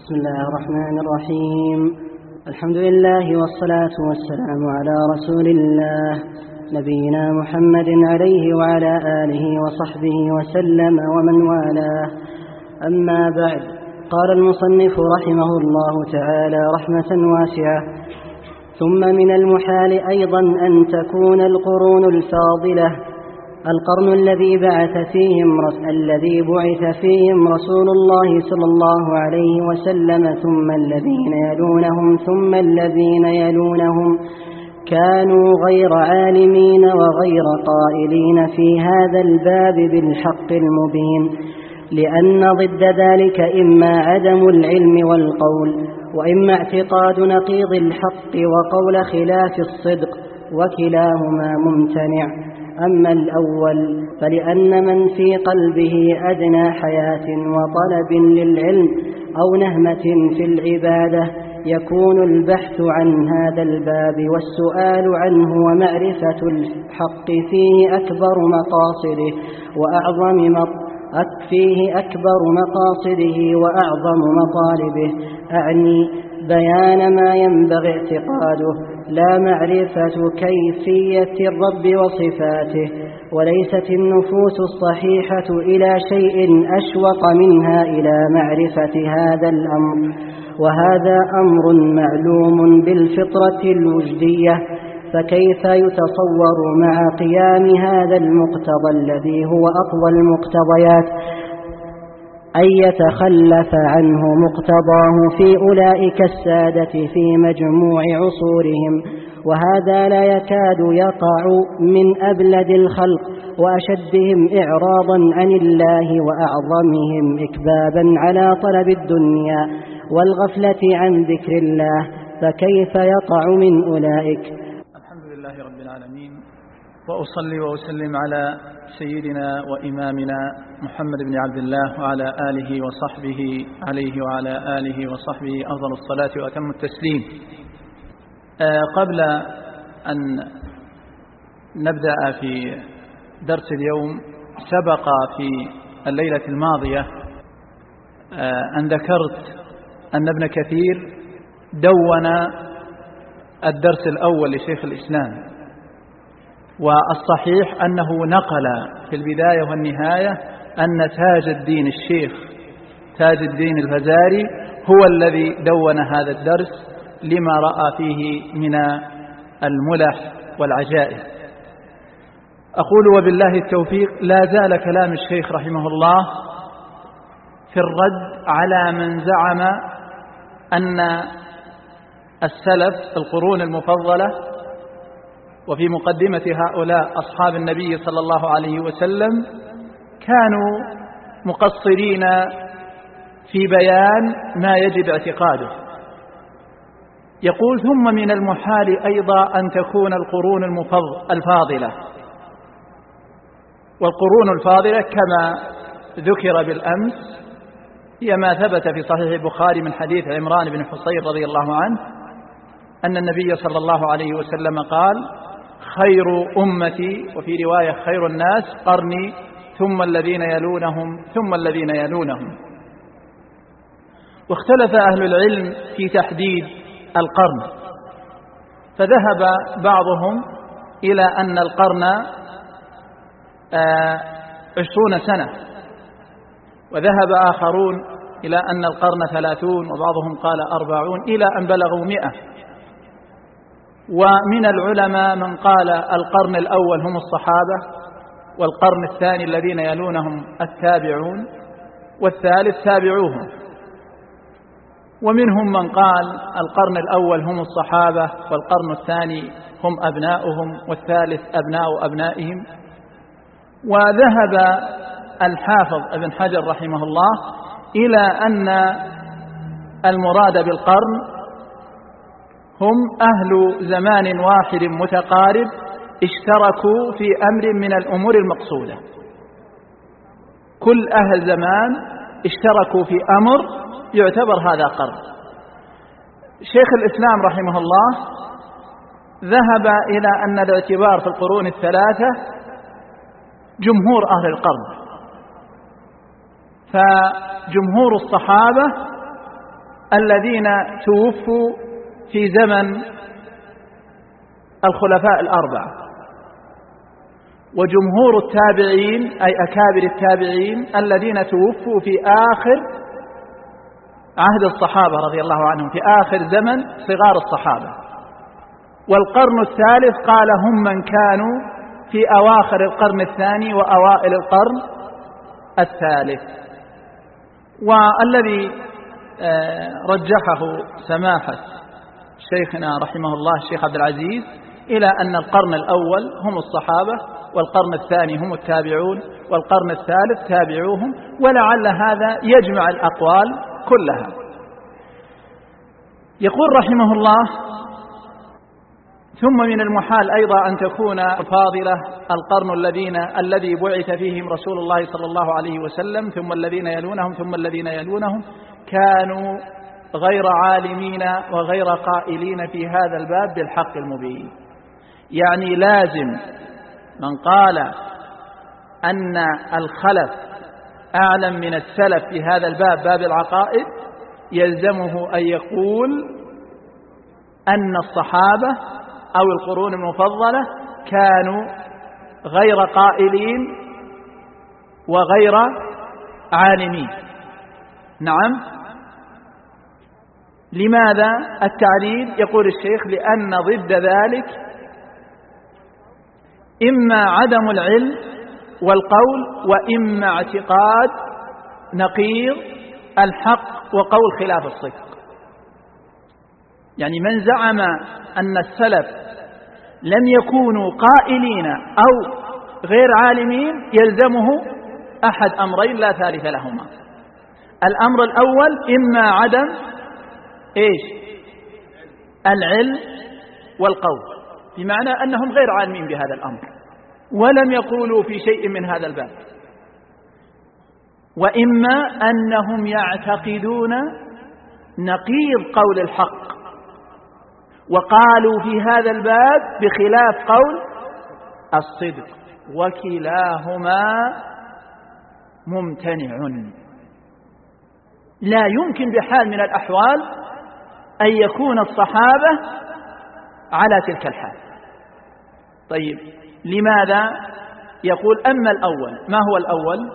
بسم الله الرحمن الرحيم. الحمد لله والصلاة والسلام على رسول الله نبينا محمد عليه وعلى آله وصحبه وسلم ومن والاه. أما بعد، قال المصنف رحمه الله تعالى رحمة واسعة: ثم من المحال أيضا أن تكون القرون الفاضلة القرن الذي بعث فيهم رسول الله صلى الله عليه وسلم ثم الذين يلونهم كانوا غير عالمين وغير قائلين في هذا الباب بالحق المبين، لأن ضد ذلك إما عدم العلم والقول، وإما اعتقاد نقيض الحق وقول خلاف الصدق، وكلاهما ممتنع. أما الأول فلأن من في قلبه أدنى حياة وطلب للعلم أو نهمة في العبادة يكون البحث عن هذا الباب والسؤال عنه ومعرفة الحق فيه أكبر مقاصده وأعظم مطالبه، أعني بيان ما ينبغي اعتقاده، لا معرفة كيفية الرب وصفاته. وليست النفوس الصحيحة إلى شيء أشوق منها إلى معرفة هذا الأمر، وهذا أمر معلوم بالفطرة الوجدية، فكيف يتصور مع قيام هذا المقتضى الذي هو أقوى المقتضيات أن يتخلف عنه مقتضاه في أولئك السادة في مجموع عصورهم، وهذا لا يكاد يقع من أبلد الخلق وأشدهم إعراضا عن الله وأعظمهم إكبابا على طلب الدنيا والغفلة عن ذكر الله، فكيف يقع من أولئك. الحمد لله رب العالمين، وأصلي وأسلم على سيدنا وإمامنا محمد بن عبد الله وعلى آله وصحبه عليه وعلى آله وصحبه أفضل الصلاة وأتم التسليم. قبل أن نبدأ في درس اليوم، سبق في الليلة الماضية أن ذكرت أن ابن كثير دون الدرس الأول لشيخ الإسلام، والصحيح أنه نقل في البداية والنهاية أن تاج الدين الشيخ تاج الدين الفزاري هو الذي دون هذا الدرس لما رأى فيه من الملح والعجائب. أقول وبالله التوفيق. لا زال كلام الشيخ رحمه الله في الرد على من زعم أن السلف القرون المفضلة وفي مقدمة هؤلاء أصحاب النبي صلى الله عليه وسلم كانوا مقصرين في بيان ما يجب اعتقاده. يقول: ثم من المحال أيضا أن تكون القرون الفاضلة، والقرون الفاضلة كما ذكر بالأمس هي ما ثبت في صحيح البخاري من حديث عمران بن حصين رضي الله عنه أن النبي صلى الله عليه وسلم قال: خير أمتي، وفي رواية خير الناس قرني ثم الذين يلونهم ثم الذين يلونهم. واختلف أهل العلم في تحديد القرن، فذهب بعضهم إلى أن القرن 20 سنة، وذهب آخرون إلى أن القرن 30، وبعضهم قال 40، إلى أن بلغوا 100. ومن العلماء من قال القرن الأول هم الصحابة، والقرن الثاني الذين يلونهم التابعون، والثالث تابعوهم. ومنهم من قال القرن الأول هم الصحابة، والقرن الثاني هم أبناؤهم، والثالث أبناء أبنائهم. وذهب الحافظ ابن حجر رحمه الله إلى أن المراد بالقرن هم أهل زمان واحد متقارب اشتركوا في أمر من الأمور المقصودة. كل أهل زمان اشتركوا في أمر يعتبر هذا قرن. شيخ الإسلام رحمه الله ذهب إلى أن الاعتبار في القرون الثلاثة جمهور أهل القرن، فجمهور الصحابة الذين توفوا في زمن الخلفاء الأربعة، وجمهور التابعين أي أكابر التابعين الذين توفوا في آخر عهد الصحابة رضي الله عنهم، في آخر زمن صغار الصحابة. والقرن الثالث قال هم من كانوا في أواخر القرن الثاني وأوائل القرن الثالث. والذي رجحه سماحة شيخنا رحمه الله الشيخ عبد العزيز إلى أن القرن الأول هم الصحابة، والقرن الثاني هم التابعون، والقرن الثالث تابعوهم، ولعل هذا يجمع الأقوال كلها. يقول رحمه الله: ثم من المحال أيضا أن تكون فاضلة القرن الذي بعث فيهم رسول الله صلى الله عليه وسلم، ثم الذين يلونهم، ثم الذين يلونهم، كانوا غير عالمين وغير قائلين في هذا الباب بالحق المبين. يعني لازم من قال أن الخلف أعلم من السلف في هذا الباب، باب العقائد، يلزمه أن يقول أن الصحابة أو القرون المفضلة كانوا غير قائلين وغير عالمين. نعم. لماذا التعليل؟ يقول الشيخ: لأن ضد ذلك إما عدم العلم والقول، وإما اعتقاد نقيض الحق وقول خلاف الصدق. يعني من زعم أن السلف لم يكونوا قائلين أو غير عالمين يلزمه أحد أمرين لا ثالث لهما. الأمر الأول إما عدم العلم والقول، بمعنى أنهم غير عالمين بهذا الأمر ولم يقولوا في شيء من هذا الباب، وإما أنهم يعتقدون نقيض قول الحق وقالوا في هذا الباب بخلاف قول الصدق، وكلاهما ممتنع. لا يمكن بحال من الأحوال أن يكون الصحابة على تلك الحال. طيب لماذا؟ يقول: أما الأول. ما هو الأول؟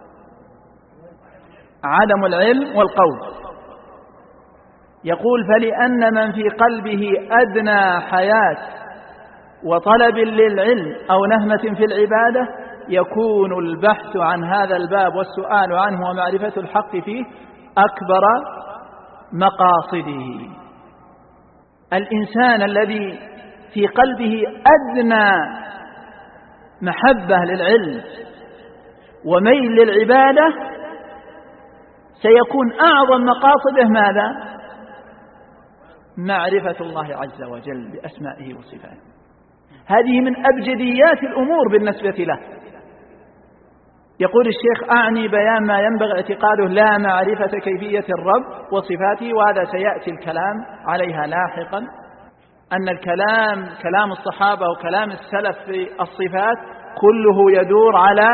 عدم العلم والقول. يقول: فلأن من في قلبه أدنى حياة وطلب للعلم أو نهمة في العبادة يكون البحث عن هذا الباب والسؤال عنه ومعرفة الحق فيه أكبر مقاصده. الإنسان الذي في قلبه أدنى محبة للعلم وميل للعبادة سيكون أعظم مقاصده ماذا؟ معرفة الله عز وجل بأسمائه وصفاته. هذه من أبجديات الأمور بالنسبة له. يقول الشيخ: أعني بيان ما ينبغي اعتقاده لا معرفة كيفية الرب وصفاته، وهذا سيأتي الكلام عليها لاحقا، أن الكلام كلام الصحابة وكلام السلف في الصفات كله يدور على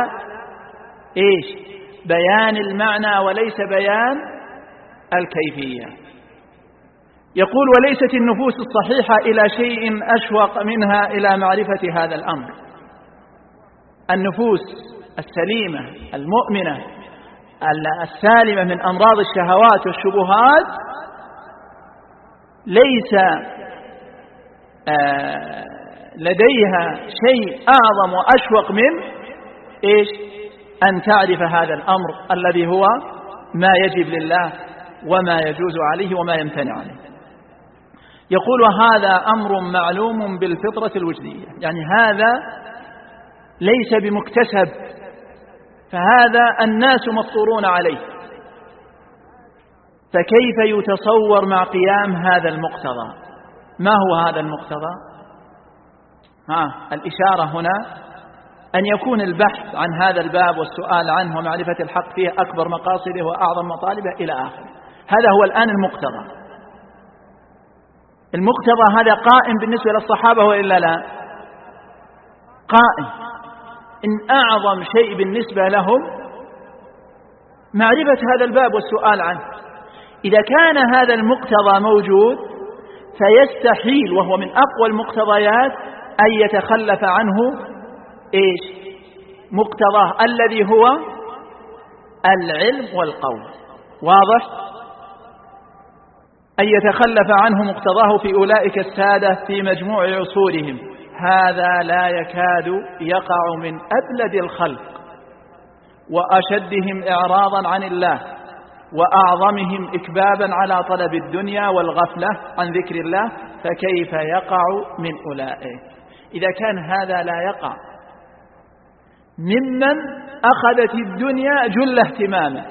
بيان المعنى وليس بيان الكيفية. يقول: وليست النفوس الصحيحة إلى شيء أشوق منها إلى معرفة هذا الأمر. النفوس السليمة المؤمنة السالمة من أمراض الشهوات والشبهات ليس لديها شيء أعظم وأشوق من أن تعرف هذا الأمر الذي هو ما يجب لله وما يجوز عليه وما يمتنع عليه. يقول: وهذا أمر معلوم بالفطرة الوجدية. يعني هذا ليس بمكتسب، فهذا الناس مفطورون عليه، فكيف يتصور مع قيام هذا المقتضى؟ ما هو هذا المقتضى؟ الإشارة هنا أن يكون البحث عن هذا الباب والسؤال عنه ومعرفة الحق فيه أكبر مقاصده وأعظم مطالبه إلى آخره. هذا هو الآن المقتضى. المقتضى هذا قائم بالنسبة للصحابة وإلا لا؟ قائم. إن أعظم شيء بالنسبة لهم معرفة هذا الباب والسؤال عنه. إذا كان هذا المقتضى موجود فيستحيل، وهو من أقوى المقتضيات، أن يتخلف عنه مقتضاه الذي هو العلم والقول. واضح؟ أن يتخلف عنه مقتضاه في أولئك السادة في مجموع عصورهم، هذا لا يكاد يقع من أبلد الخلق وأشدهم إعراضا عن الله وأعظمهم إكبابا على طلب الدنيا والغفلة عن ذكر الله، فكيف يقع من أولئك؟ إذا كان هذا لا يقع ممن أخذت الدنيا جل اهتمامه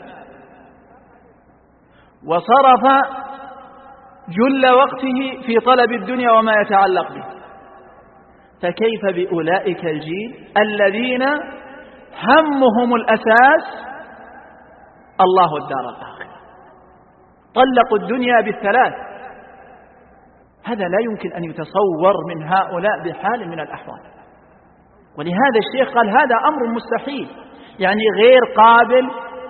وصرف جل وقته في طلب الدنيا وما يتعلق به، فكيف بأولئك الجيل الذين همهم الأساس الله الدار الآخرة، طلقوا الدنيا بالثلاث؟ هذا لا يمكن أن يتصور من هؤلاء بحال من الأحوال. ولهذا الشيخ قال هذا أمر مستحيل، يعني غير قابل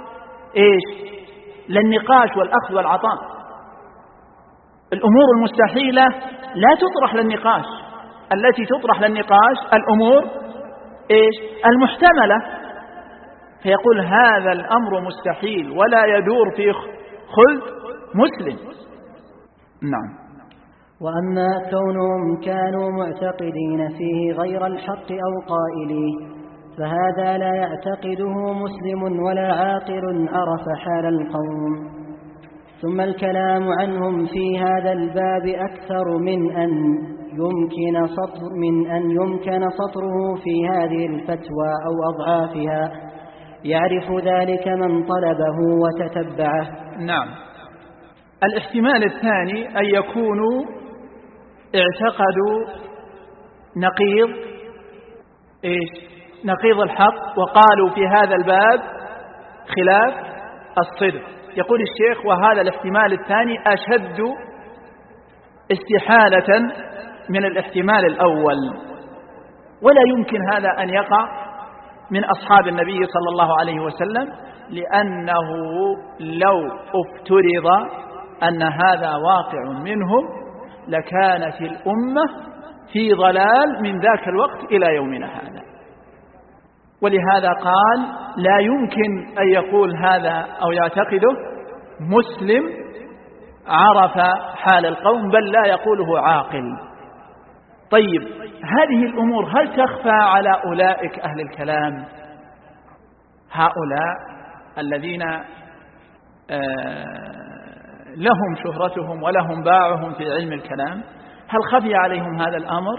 للنقاش والأخذ والعطاء. الأمور المستحيلة لا تطرح للنقاش، التي تطرح للنقاش الأمور المحتملة. فيقول هذا الأمر مستحيل ولا يدور في خلد مسلم. نعم. وأما كونهم كانوا معتقدين فيه غير الحق أو قائليه فهذا لا يعتقده مسلم ولا عاقل عرف حال القوم. ثم الكلام عنهم في هذا الباب أكثر من أن يمكن سطره في هذه الفتوى أو أضعافها، يعرف ذلك من طلبه وتتبعه. نعم. الاحتمال الثاني أن يكونوا اعتقدوا نقيض الحق وقالوا في هذا الباب خلاف الصدق. يقول الشيخ وهذا الاحتمال الثاني أشد استحالة من الاحتمال الأول، ولا يمكن هذا أن يقع من أصحاب النبي صلى الله عليه وسلم، لأنه لو افترض أن هذا واقع منهم لكانت الأمة في ضلال من ذاك الوقت إلى يومنا هذا. ولهذا قال لا يمكن أن يقول هذا أو يعتقده مسلم عرف حال القوم، بل لا يقوله عاقل. طيب هذه الأمور هل تخفى على أولئك أهل الكلام؟ هؤلاء الذين لهم شهرتهم ولهم باعهم في علم الكلام، هل خفي عليهم هذا الأمر؟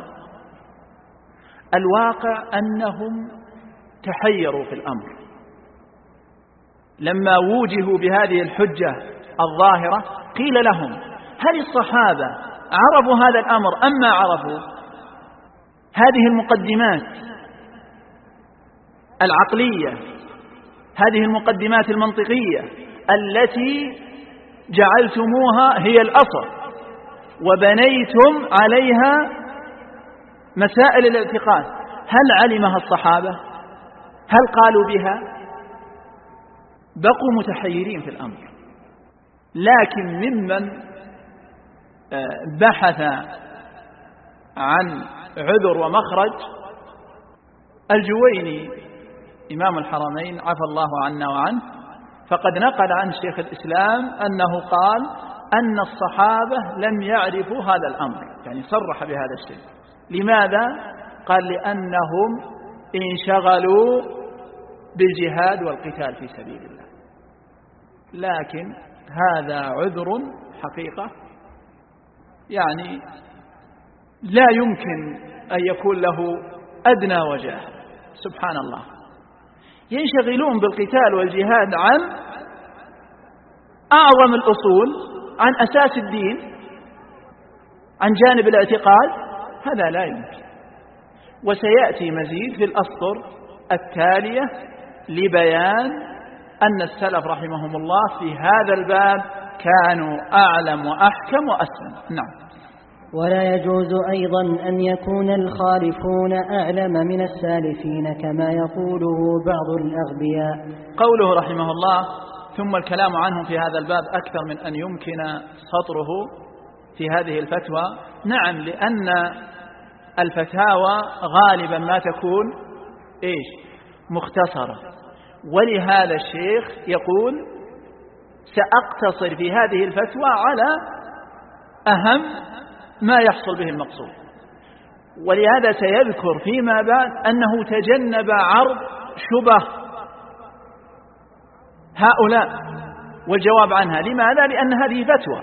الواقع أنهم تحيروا في الأمر لما وجهوا بهذه الحجة الظاهرة. قيل لهم هل الصحابة عرفوا هذا الأمر أم ما عرفوا؟ هذه المقدمات العقلية، هذه المقدمات المنطقية التي جعلتموها هي الأصل وبنيتم عليها مسائل الاعتقاد، هل علمها الصحابة؟ هل قالوا بها؟ بقوا متحيرين في الأمر. لكن ممن بحث عن عذر ومخرج الجويني إمام الحرمين عفى الله عنا وعنه، فقد نقل عن شيخ الإسلام أنه قال أن الصحابة لم يعرفوا هذا الأمر، يعني صرح بهذا الشيء. لماذا؟ قال لأنهم انشغلوا بالجهاد والقتال في سبيل الله. لكن هذا عذر حقيقة يعني لا يمكن أن يكون له أدنى وجه. سبحان الله، ينشغلون بالقتال والجهاد عن أعظم الأصول، عن أساس الدين، عن جانب الاعتقاد، هذا لا يمكن. وسيأتي مزيد في الأسطر التالية لبيان أن السلف رحمهم الله في هذا الباب كانوا أعلم وأحكم وأسلم. نعم. ولا يجوز أيضا أن يكون الخالفون أعلم من السالفين كما يقوله بعض الأغبياء. قوله رحمه الله ثم الكلام عنهم في هذا الباب أكثر من أن يمكن سطره في هذه الفتوى. نعم، لأن الفتاوى غالبا ما تكون مختصرة، ولهذا الشيخ يقول سأقتصر في هذه الفتوى على أهم ما يحصل به المقصود. ولهذا سيذكر فيما بعد أنه تجنب عرض شبه هؤلاء والجواب عنها. لماذا؟ لأن هذه فتوى.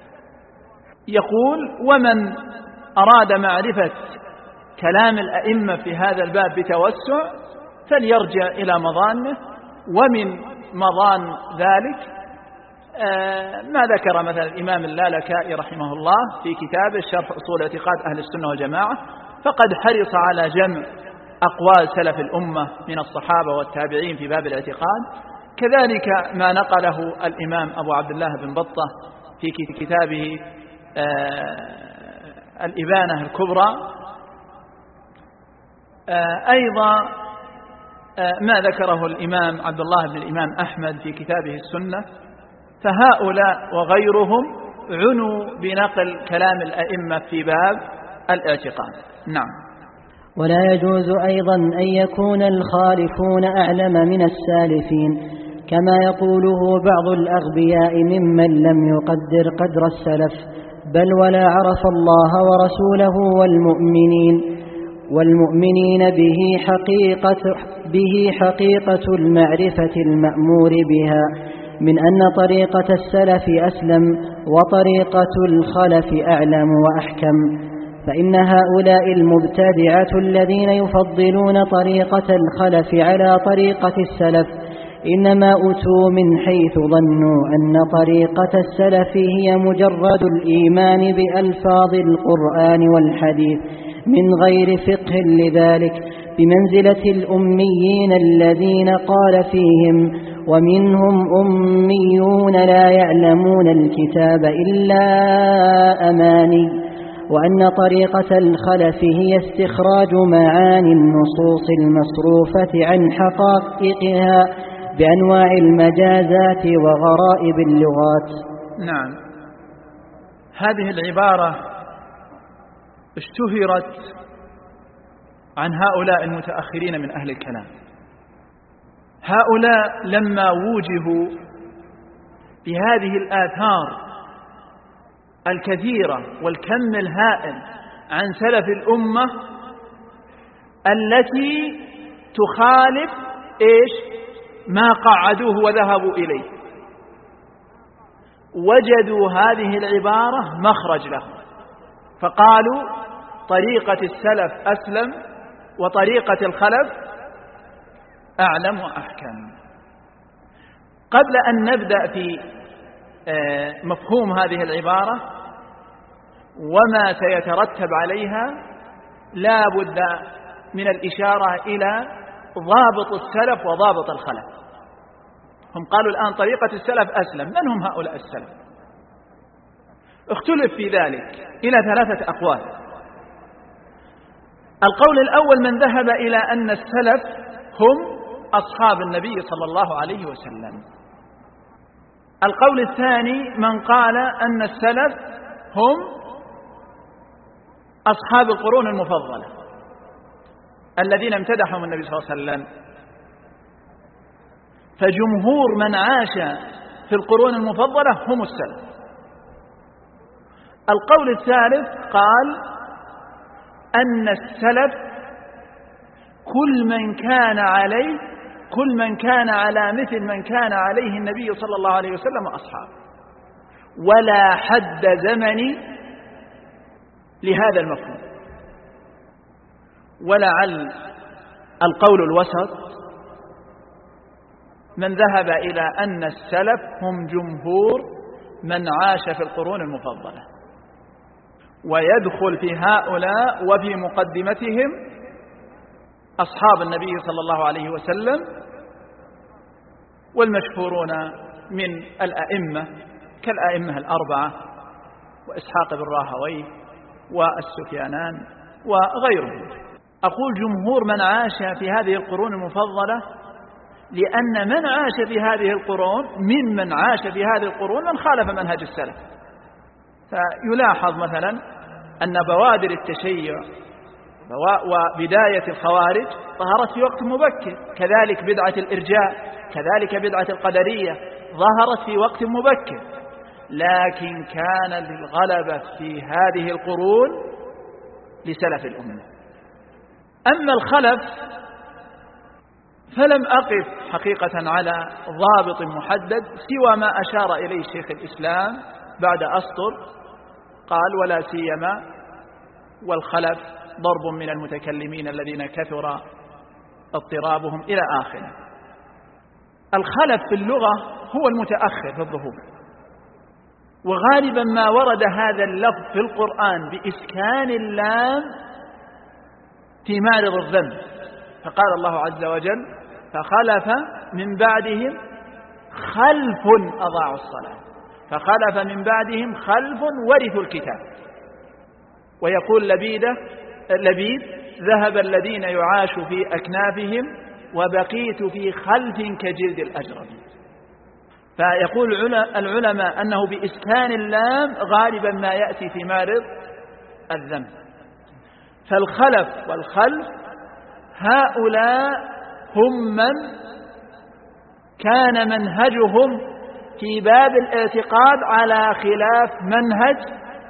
يقول: ومن أراد معرفة كلام الأئمة في هذا الباب بتوسع فليرجع إلى مظانه، ومن مظان ذلك ما ذكر مثلا الإمام اللالكائي رحمه الله في كتابه شرح أصول اعتقاد أهل السنة والجماعة، فقد حرص على جمع أقوال سلف الأمة من الصحابة والتابعين في باب الاعتقاد. كذلك ما نقله الإمام أبو عبد الله بن بطة في كتابه الإبانة الكبرى. أيضا ما ذكره الإمام عبد الله بن الإمام أحمد في كتابه السنة. فهؤلاء وغيرهم عنوا بنقل كلام الأئمة في باب الاعتقاد. نعم. ولا يجوز أيضا أن يكون الخالفون أعلم من السالفين، كما يقوله بعض الأغبياء ممن لم يقدر قدر السلف، بل ولا عرف الله ورسوله والمؤمنين به حقيقة المعرفة المأمور بها، من أن طريقة السلف أسلم وطريقة الخلف أعلم وأحكم. فإن هؤلاء المبتدعة الذين يفضلون طريقة الخلف على طريقة السلف إنما أتوا من حيث ظنوا أن طريقة السلف هي مجرد الإيمان بألفاظ القرآن والحديث من غير فقه لذلك، بمنزلة الأميين الذين قال فيهم: ومنهم أميون لا يعلمون الكتاب إلا أماني. وأن طريقة الخلف هي استخراج معاني النصوص المصروفة عن حقائقها بأنواع المجازات وغرائب اللغات. نعم، هذه العبارة اشتهرت عن هؤلاء المتأخرين من أهل الكلام. هؤلاء لما وجهوا بهذه الآثار الكثيرة والكم الهائل عن سلف الأمة التي تخالف ما قعدوه وذهبوا إليه، وجدوا هذه العبارة مخرج له، فقالوا: طريقة السلف أسلم وطريقة الخلف أعلم وأحكم. قبل أن نبدأ في مفهوم هذه العبارة وما سيترتب عليها، لا بد من الإشارة إلى ضابط السلف وضابط الخلف. هم قالوا الآن طريقة السلف أسلم. من هم هؤلاء السلف؟ اختلف في ذلك إلى 3 أقوال. القول الأول من ذهب إلى أن السلف هم أصحاب النبي صلى الله عليه وسلم. القول الثاني من قال أن السلف هم أصحاب القرون المفضلة الذين امتدحهم النبي صلى الله عليه وسلم. فجمهور من عاش في القرون المفضلة هم السلف. القول الثالث قال أن السلف كل من كان على مثل من كان عليه النبي صلى الله عليه وسلم وأصحابه، ولا حد زمني لهذا المفهوم. ولعل القول الوسط من ذهب إلى أن السلف هم جمهور من عاش في القرون المفضلة، ويدخل في هؤلاء وفي مقدمتهم أصحاب النبي صلى الله عليه وسلم والمشهورون من الأئمة كالأئمة الأربعة وإسحاق بن راهويه والسفيانان وغيرهم. أقول جمهور من عاش في هذه القرون المفضلة لأن من عاش في هذه القرون ممن عاش في هذه القرون من خالف منهج السلف. فيلاحظ مثلا أن بوادر التشيع وبداية الخوارج ظهرت في وقت مبكر، كذلك بدعة الإرجاء، كذلك بدعة القدرية ظهرت في وقت مبكر، لكن كان الغلبة في هذه القرون لسلف الأمة. أما الخلف فلم أقف حقيقة على ضابط محدد سوى ما أشار إليه شيخ الإسلام بعد أسطر، قال ولا سيما والخلف ضرب من المتكلمين الذين كثر اضطرابهم إلى آخره. الخلف في اللغة هو المتأخر في الظهور، وغالبا ما ورد هذا اللفظ في القرآن بإسكان اللام في معرض الذم، فقال الله عز وجل فخلف من بعدهم خلف أضاعوا الصلاة، فخلف من بعدهم خلف ورثوا الكتاب. ويقول لبيد ذهب الذين يعاش في أكنافهم وبقيت في خلف كجلد الأجرب. فيقول العلماء أنه بإسكان اللام غالبا ما يأتي في مارض الذم. فالخلف والخلف هؤلاء هم من كان منهجهم في باب الاعتقاد على خلاف منهج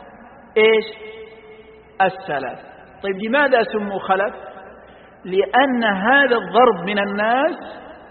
السلف. طيب لماذا سموا خلف؟ لأن هذا الضرب من الناس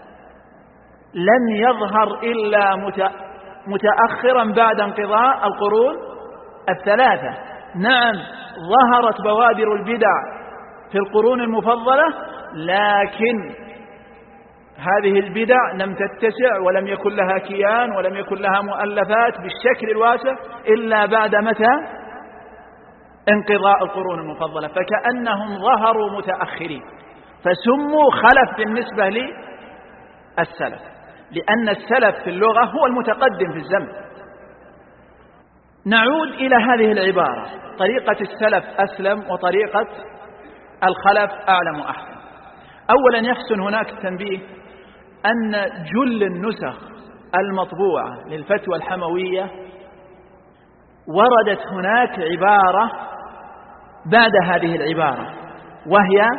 لم يظهر إلا متأخرا بعد انقضاء القرون الثلاثة. نعم ظهرت بوادر البدع في القرون المفضلة، لكن هذه البدع لم تتسع ولم يكن لها كيان ولم يكن لها مؤلفات بالشكل الواسع إلا بعد متى؟ انقضاء القرون المفضلة. فكأنهم ظهروا متأخرين فسموا خلف بالنسبة للسلف، لأن السلف في اللغة هو المتقدم في الزمن. نعود إلى هذه العبارة: طريقة السلف أسلم وطريقة الخلف أعلم وأحكم. أولا يحسن هناك التنبيه أن جل النسخ المطبوعة للفتوى الحموية وردت هناك عبارة بعد هذه العبارة، وهي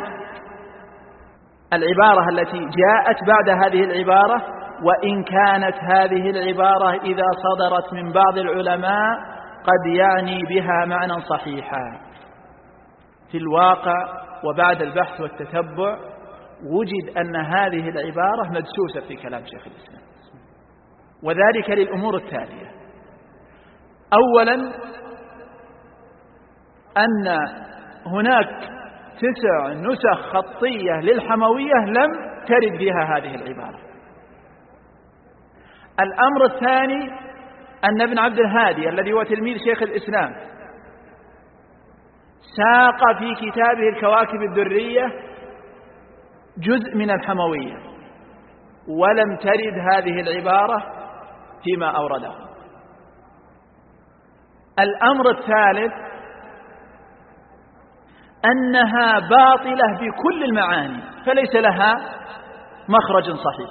العبارة التي جاءت بعد هذه العبارة: وإن كانت هذه العبارة إذا صدرت من بعض العلماء قد يعني بها معنى صحيحا. في الواقع وبعد البحث والتتبع وجد أن هذه العبارة مدسوسة في كلام شيخ الإسلام، وذلك للأمور التالية: أولا أن هناك 9 نسخ خطية للحموية لم ترد بها هذه العبارة. الأمر الثاني أن ابن عبد الهادي الذي هو تلميذ شيخ الإسلام ساق في كتابه الكواكب الدرية جزء من الحموية ولم ترد هذه العبارة فيما أورده. الأمر الثالث أنها باطلة بكل المعاني فليس لها مخرج صحيح.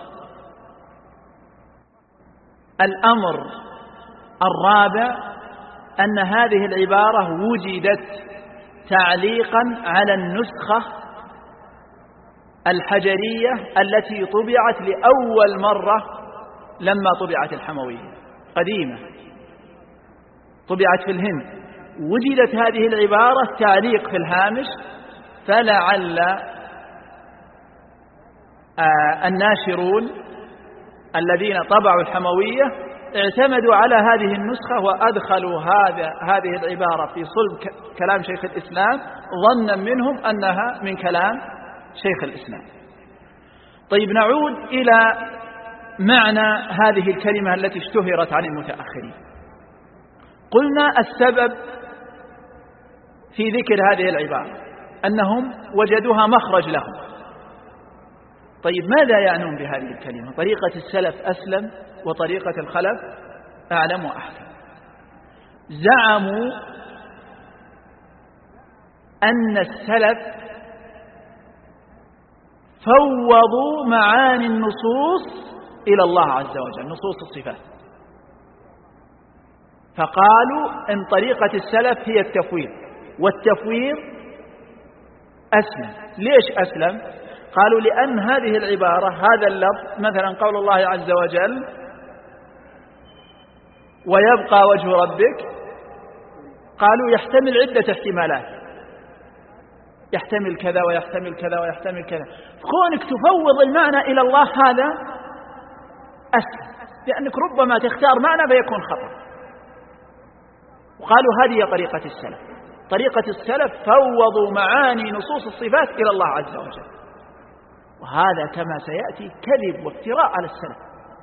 الأمر الرابع أن هذه العبارة وجدت تعليقا على النسخة الحجرية التي طبعت لأول مرة لما طبعت الحموية قديمة، طبعت في الهند، وجدت هذه العبارة تعليق في الهامش، فلعل الناشرون الذين طبعوا الحموية اعتمدوا على هذه النسخة وأدخلوا هذه العبارة في صلب كلام شيخ الإسلام ظنا منهم أنها من كلام شيخ الإسلام. طيب نعود إلى معنى هذه الكلمة التي اشتهرت عن المتأخرين. قلنا السبب في ذكر هذه العبارة أنهم وجدوها مخرج لهم. طيب ماذا يعنون بهذه الكلمة؟ طريقة السلف أسلم وطريقة الخلف أعلم وأحكم. زعموا أن السلف فوضوا معاني النصوص إلى الله عز وجل، نصوص الصفات، فقالوا إن طريقة السلف هي التفويض، والتفويض أسلم. ليش أسلم؟ قالوا لأن هذه العبارة، هذا اللفظ، مثلا قول الله عز وجل ويبقى وجه ربك، قالوا يحتمل عدة احتمالات، يحتمل كذا ويحتمل كذا ويحتمل كذا، كونك تفوض المعنى إلى الله هذا أسهل، لأنك ربما تختار معنى فيكون خطأ. وقالوا هذه طريقة السلف، طريقة السلف فوضوا معاني نصوص الصفات إلى الله عز وجل، وهذا كما سيأتي كذب وافتراء على السلف.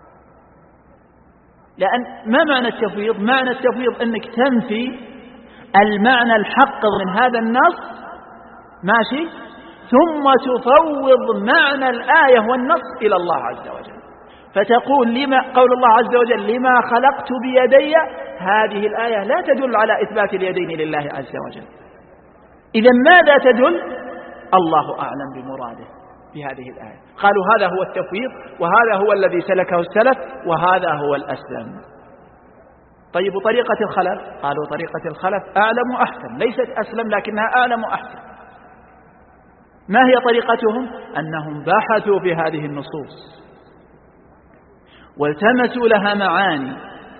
لأن ما معنى التفويض؟ معنى التفويض أنك تنفي المعنى الحق من هذا النص، ماشي، ثم تفوض معنى الآية والنص إلى الله عز وجل، فتقول لما قول الله عز وجل لما خلقت بيدي، هذه الآية لا تدل على إثبات اليدين لله عز وجل. إذا ماذا تدل؟ الله أعلم بمراده بهذه الآية. قالوا هذا هو التفويض، وهذا هو الذي سلكه السلف، وهذا هو الأسلم. طيب وطريقة الخلف؟ قالوا طريقة الخلف أعلم وأحكم، ليست أسلم لكنها أعلم وأحكم. ما هي طريقتهم؟ أنهم بحثوا في هذه النصوص والتمسوا لها معاني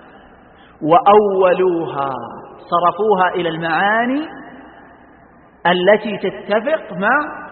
وأولوها، صرفوها إلى المعاني التي تتفق مع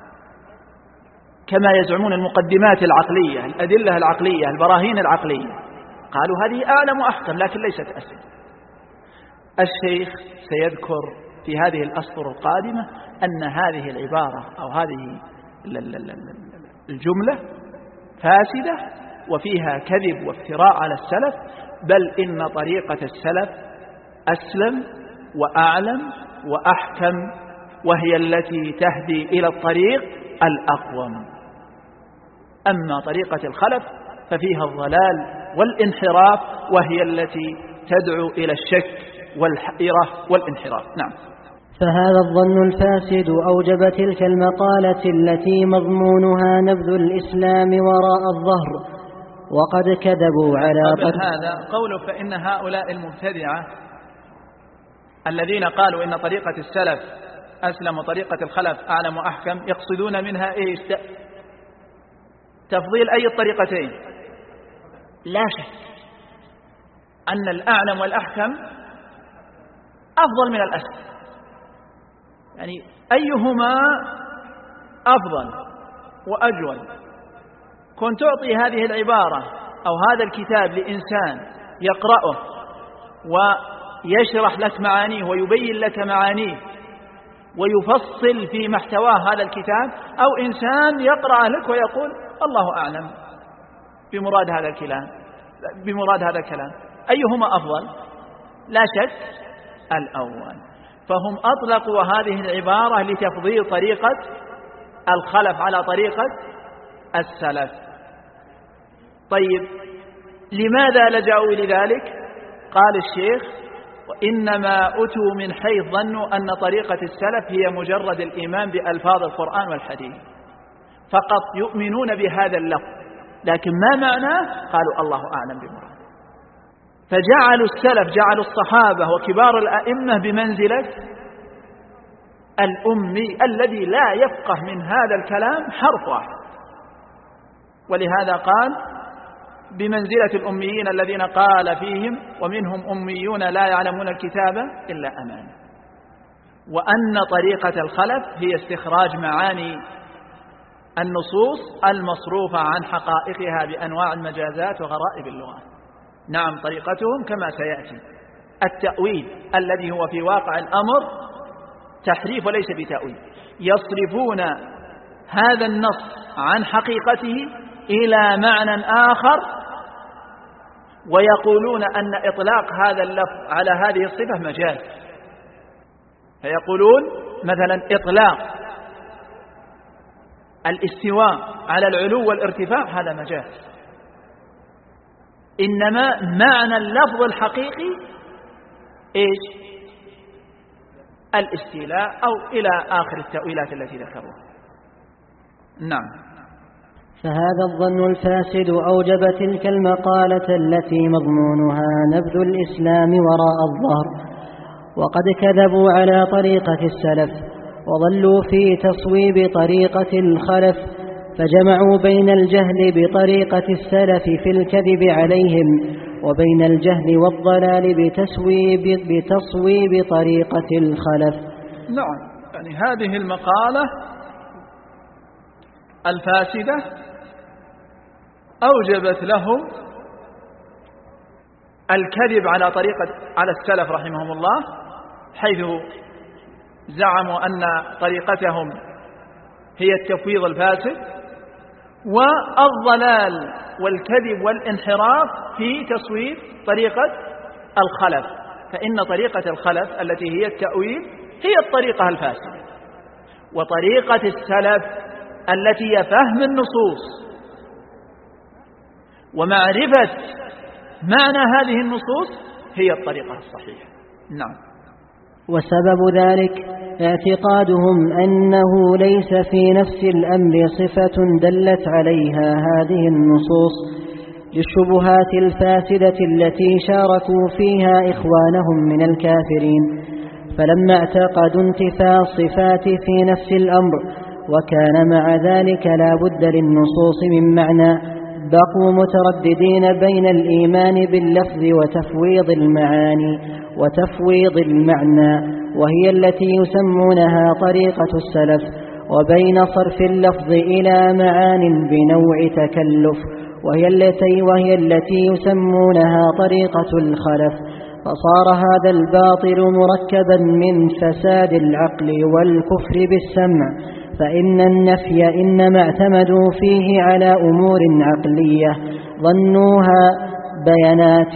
كما يزعمون المقدمات العقلية، الأدلة العقلية، البراهين العقلية. قالوا هذه أعلم وأحكم لكن ليست أسلم. الشيخ سيذكر في هذه الأسطر القادمة أن هذه العبارة أو هذه الجملة فاسدة وفيها كذب وافتراء على السلف، بل إن طريقة السلف أسلم وأعلم وأحكم، وهي التي تهدي إلى الطريق الأقوم. أما طريقة الخلف ففيها الضلال والانحراف، وهي التي تدعو إلى الشك والحيرة والانحراف. نعم. فهذا الظن الفاسد أوجب تلك المقالة التي مضمونها نبذ الإسلام وراء الظهر، وقد كذبوا على هذا قوله فإن هؤلاء المبتدعة الذين قالوا إن طريقة السلف أسلم وطريقة الخلف أعلم وأحكم، يقصدون منها إيش؟ تفضيل أي الطريقتين؟ لا شك أن الأعلم والأحكم أفضل من الأسلم، يعني أيهما أفضل وأجود؟ كنت تعطي هذه العبارة أو هذا الكتاب لإنسان يقرأه ويشرح لك معانيه ويبين لك معانيه ويفصل في محتواه هذا الكتاب، أو إنسان يقرأ لك ويقول الله أعلم بمراد هذا الكلام، بمراد هذا الكلام، أيهما أفضل؟ لا شك الأول. فهم أطلقوا هذه العبارة لتفضيل طريقة الخلف على طريقة السلف. طيب لماذا لجأوا لذلك؟ قال الشيخ وإنما أتوا من حيث ظنوا أن طريقة السلف هي مجرد الإيمان بألفاظ القرآن والحديث فقط، يؤمنون بهذا اللفظ، لكن ما معناه؟ قالوا الله أعلم بمراده. فجعلوا السلف، جعلوا الصحابة وكبار الأئمة بمنزلة الأمي الذي لا يفقه من هذا الكلام حرف واحد، ولهذا قال بمنزلة الأميين الذين قال فيهم ومنهم أميون لا يعلمون الكتاب إلا أمانة. وأن طريقة الخلف هي استخراج معاني النصوص المصروفة عن حقائقها بأنواع المجازات وغرائب اللغات. نعم طريقتهم كما سيأتي التأويل الذي هو في واقع الأمر تحريف وليس بتأويل، يصرفون هذا النص عن حقيقته إلى معنى آخر، ويقولون أن إطلاق هذا اللفظ على هذه الصفة مجاز، فيقولون مثلا إطلاق الاستواء على العلو والارتفاع هذا مجاز، إنما معنى اللفظ الحقيقي إيش؟ الاستيلاء، أو إلى آخر التأويلات التي ذكروها. نعم. فهذا الظن الفاسد أوجب تلك المقالة التي مضمونها نبذ الإسلام وراء الظهر، وقد كذبوا على طريقة السلف وضلوا في تصويب طريقة الخلف، فجمعوا بين الجهل بطريقة السلف في الكذب عليهم وبين الجهل والضلال بتصويب طريقة الخلف. نعم، يعني هذه المقالة الفاسدة أوجبت لهم الكذب على السلف رحمهم الله، حيث زعموا أن طريقتهم هي التفويض الفاسد، والضلال والكذب والانحراف في تصويب طريقة الخلف، فإن طريقة الخلف التي هي التأويل هي الطريقة الفاسدة، وطريقة السلف التي هي فهم النصوص ومعرفة معنى هذه النصوص هي الطريقة الصحيحة. نعم. وسبب ذلك اعتقادهم أنه ليس في نفس الأمر صفة دلت عليها هذه النصوص للشبهات الفاسدة التي شاركوا فيها إخوانهم من الكافرين، فلما اعتقدوا انتفاء الصفات في نفس الأمر وكان مع ذلك لا بد للنصوص من معنى، بقوا مترددين بين الإيمان باللفظ وتفويض المعنى وهي التي يسمونها طريقة السلف، وبين صرف اللفظ إلى معان بنوع تكلف وهي التي يسمونها طريقة الخلف. فصار هذا الباطل مركبا من فساد العقل والكفر بالسمع، فإن النفي إنما اعتمدوا فيه على أمور عقلية ظنوها بينات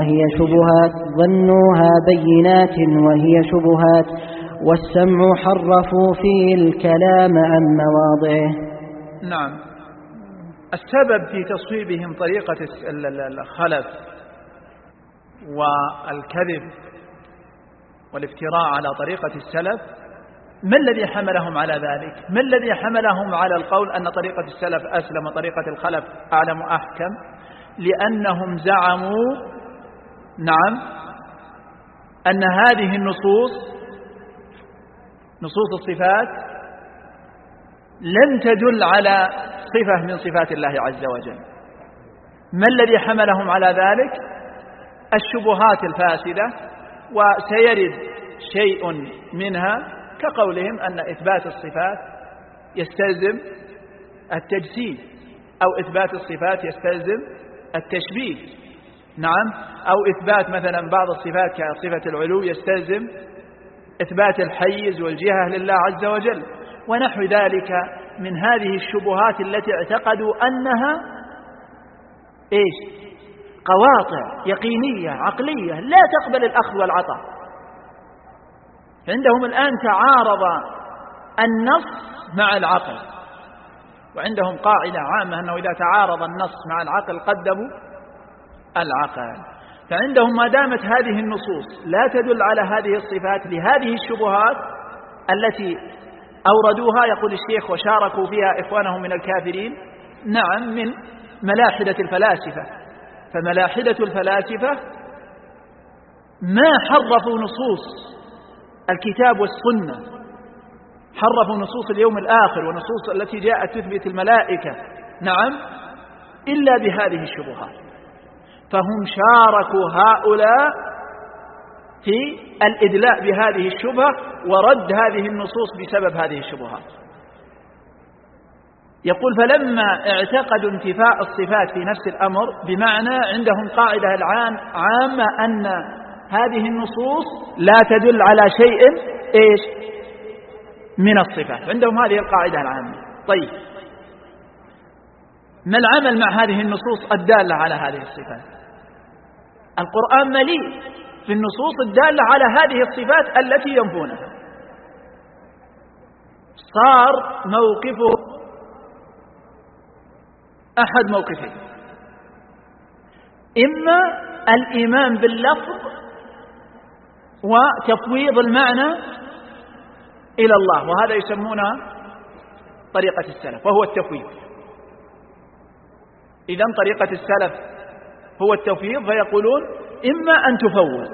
وهي شبهات، والسمع حرفوا فيه الكلام عن مواضعه. نعم. السبب في تصويبهم طريقة الخلف والكذب والافتراء على طريقة السلف، ما الذي حملهم على ذلك؟ ما الذي حملهم على القول أن طريقة السلف أسلم وطريقة الخلف أعلم وأحكم؟ لأنهم زعموا أن هذه النصوص، نصوص الصفات، لم تدل على صفة من صفات الله عز وجل. ما الذي حملهم على ذلك؟ الشبهات الفاسدة، وسيرد شيء منها كقولهم أن إثبات الصفات يستلزم التجسيد، أو إثبات الصفات يستلزم التشبيه، نعم، أو إثبات مثلا بعض الصفات كصفة العلو يستلزم إثبات الحيز والجهة لله عز وجل، ونحو ذلك من هذه الشبهات التي اعتقدوا أنها قواطع يقينية عقلية لا تقبل الأخذ والعطاء. عندهم الآن تعارض النص مع العقل، وعندهم قاعدة عامة أنه إذا تعارض النص مع العقل قدموا العقل. فعندهم ما دامت هذه النصوص لا تدل على هذه الصفات لهذه الشبهات التي أوردوها، يقول الشيخ وشاركوا فيها إخوانهم من الكافرين، نعم، من ملاحدة الفلاسفة. فملاحدة الفلاسفة ما حرفوا نصوص الكتاب والسنة، حرفوا نصوص اليوم الآخر ونصوص التي جاءت تثبت الملائكة، نعم، إلا بهذه الشبهات. فهم شاركوا هؤلاء في الإدلاء بهذه الشبهة ورد هذه النصوص بسبب هذه الشبهات. يقول فلما اعتقدوا انتفاء الصفات في نفس الأمر، بمعنى عندهم قاعدة عامة أن هذه النصوص لا تدل على شيء من الصفات، عندهم هذه القاعدة العامة. طيب، ما العمل مع هذه النصوص الدالة على هذه الصفات؟ القرآن مليء في النصوص الدالة على هذه الصفات التي ينفونها. صار موقفه أحد موقفين: إما الإيمان باللفظ وتفويض المعنى إلى الله، وهذا يسمونه طريقة السلف وهو التفويض، إذن طريقة السلف هو التوفيق، فيقولون إما أن تفوض،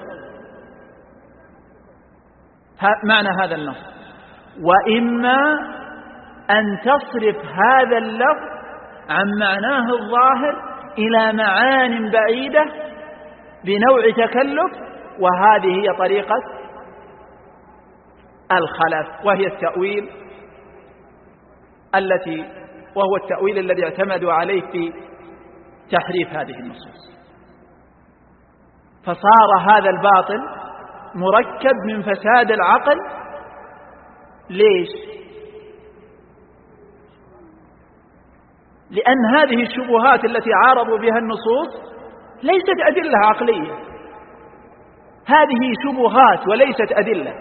معنى هذا النص، وإما أن تصرف هذا اللفظ عن معناه الظاهر إلى معان بعيدة بنوع تكلف، وهذه هي طريقة الخلف، وهي التأويل وهو التأويل الذي اعتمدوا عليه في تحريف هذه النصوص. فصار هذا الباطل مركب من فساد العقل. ليش؟ لأن هذه الشبهات التي عارضوا بها النصوص ليست أدلة عقلية، هذه شبهات وليست أدلة.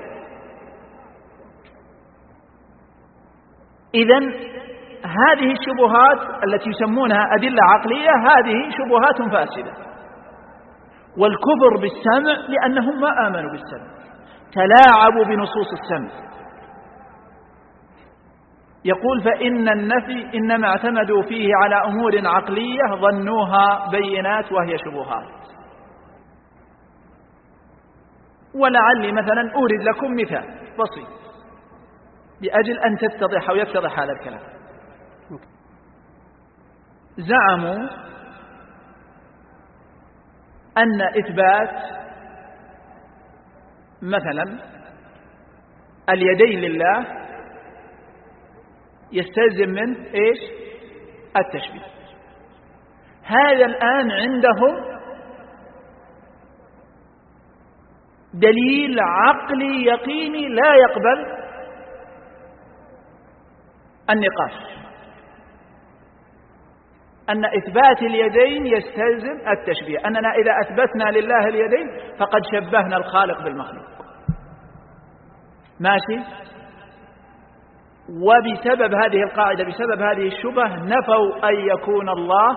إذن هذه الشبهات التي يسمونها أدلة عقلية هذه شبهات فاسدة. والكفر بالسمع لأنهم ما آمنوا بالسمع، تلاعبوا بنصوص السمع. يقول فإن النفي إنما اعتمدوا فيه على أمور عقلية ظنوها بينات وهي شبهات. ولعلي مثلا أورد لكم مثال بسيط لأجل أن تتضح أو يتضح هذا الكلام. زعموا أن إثبات مثلا اليدين لله يستلزم من إيش؟ التشبيه. هذا الآن عندهم دليل عقلي يقيني لا يقبل النقاش، أن إثبات اليدين يستلزم التشبيه، أننا إذا أثبتنا لله اليدين فقد شبهنا الخالق بالمخلوق. ماشي؟ وبسبب هذه القاعدة، بسبب هذه الشبهة، نفوا أن يكون الله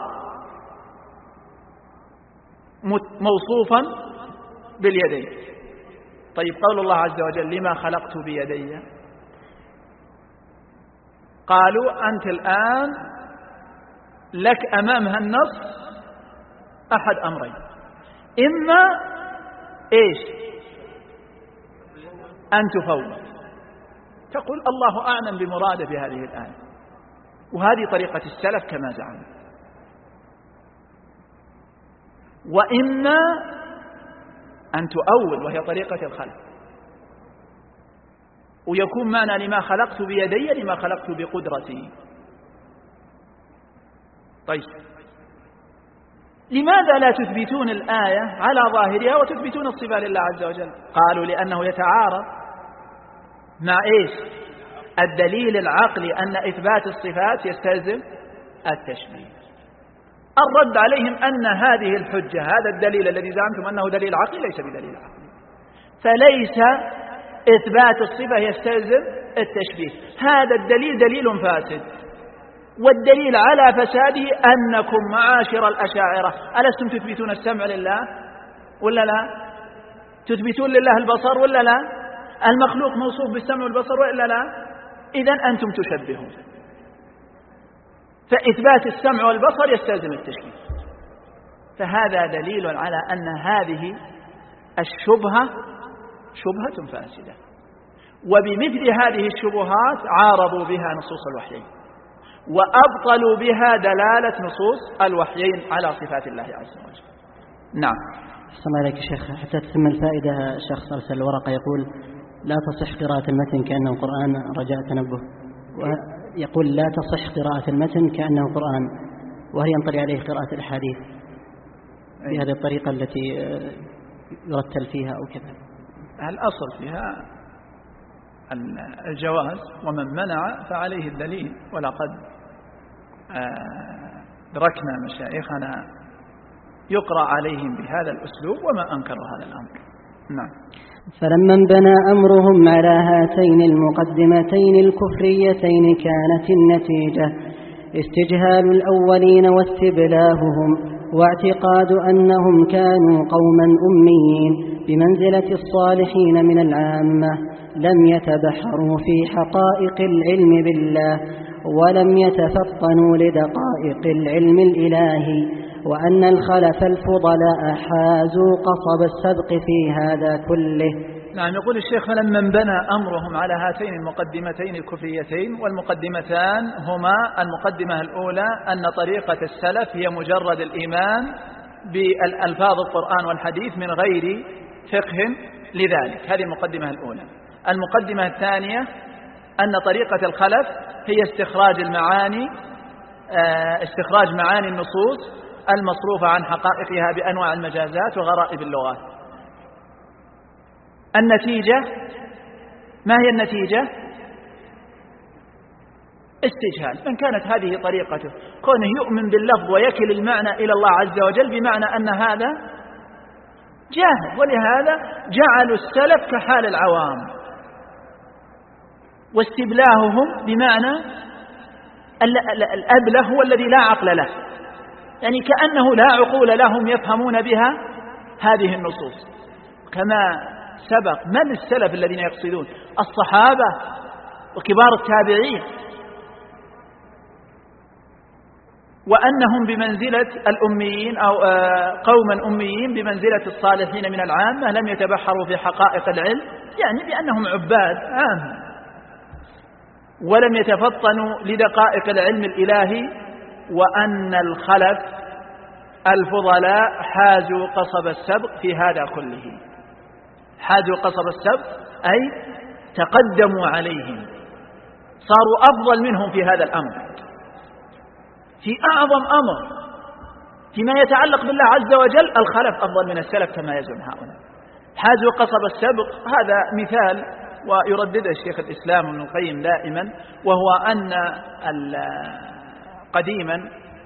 موصوفا باليدين. طيب قول الله عز وجل لما خلقت بيدي، قالوا أنت الآن لك أمامها النص أحد أمرين، إما إيش؟ أن تفوض، تقول الله أعلم بمراده في هذه الآية، وهذه طريقة السلف كما زعموا، وإما أن تؤول وهي طريقة الخلق، ويكون معنى لما خلقت بيدي لما خلقت بقدرتي. طيب لماذا لا تثبتون الآية على ظاهرها وتثبتون الصفة لله عز وجل؟ قالوا لأنه يتعارض مع إيش؟ الدليل العقلي أن إثبات الصفات يستلزم التشبيه. الرد عليهم أن هذه الحجة، هذا الدليل الذي زعمتم أنه دليل عقلي ليس بدليل عقلي، فليس إثبات الصفة يستلزم التشبيه. هذا الدليل دليل فاسد، والدليل على فساده أنكم معاشر الأشاعرة ألستم تثبتون السمع لله ولا لا؟ تثبتون لله البصر ولا لا؟ المخلوق موصوف بالسمع والبصر ولا لا؟ إذن أنتم تشبهون، فإثبات السمع والبصر يستلزم التشبيه. فهذا دليل على أن هذه الشبهة شبهة فاسدة، وبمثل هذه الشبهات عارضوا بها نصوص الوحيين وأبطلوا بها دلالة نصوص الوحيين على صفات الله عز وجل. نعم. أحسن الله عليك شيخ. حتى تتم الفائدة، شخص أرسل ورقة يقول لا تصح قراءة المتن كأنه قرآن، رجاء تنبه. ويقول لا تصح قراءة المتن كأنه قرآن، وهل ينطلي عليه قراءة الأحاديث بهذه الطريقة التي يرتل فيها أو كذا؟ الأصل فيها الجواز، ومن منع فعليه الدليل. ولقد أدركنا مشايخنا يقرأ عليهم بهذا الأسلوب وما أنكروا هذا الأمر. نعم. فلما انبنى أمرهم على هاتين المقدمتين الكفريتين كانت النتيجة استجهال الأولين واستبلاههم، واعتقاد أنهم كانوا قوما أميين بمنزلة الصالحين من العامة، لم يتبحروا في حقائق العلم بالله ولم يتفطنوا لدقائق حقائق العلم الإلهي، وأن الخلف الفضلاء حازوا قصب السبق في هذا كله. نعم. يقول الشيخ: فلما انبنى أمرهم على هاتين المقدمتين الكفريتين، والمقدمتان هما: المقدمة الأولى أن طريقة السلف هي مجرد الإيمان بالألفاظ القرآن والحديث من غير فقه لذلك، هذه المقدمة الأولى. المقدمة الثانية أن طريقة الخلف هي استخراج معاني النصوص المصروفة عن حقائقها بأنواع المجازات وغرائب اللغات. النتيجة، ما هي النتيجة؟ استجهال. من كانت هذه طريقته، كونه يؤمن باللفظ ويكل المعنى إلى الله عز وجل، بمعنى أن هذا جاهل. ولهذا جعلوا السلف كحال العوام، واستبلاههم بمعنى الأبله هو الذي لا عقل له، يعني كأنه لا عقول لهم يفهمون بها هذه النصوص. كما سبق، من السلف الذين يقصدون؟ الصحابة وكبار التابعين، وأنهم بمنزلة الأميين أو قوما أميين بمنزلة الصالحين من العامة، لم يتبحروا في حقائق العلم، يعني بأنهم عباد عامة، ولم يتفطنوا لدقائق العلم الإلهي. وأن الخلف الفضلاء حازوا قصب السبق في هذا كله. حازوا قصب السبق أي تقدموا عليهم، صاروا أفضل منهم في هذا الأمر، في أعظم أمر فيما يتعلق بالله عز وجل. الخلف أفضل من السلف كما يزعم هؤلاء. حازوا قصب السبق، هذا مثال ويردده الشيخ الإسلام ابن القيم دائما، وهو أن قديما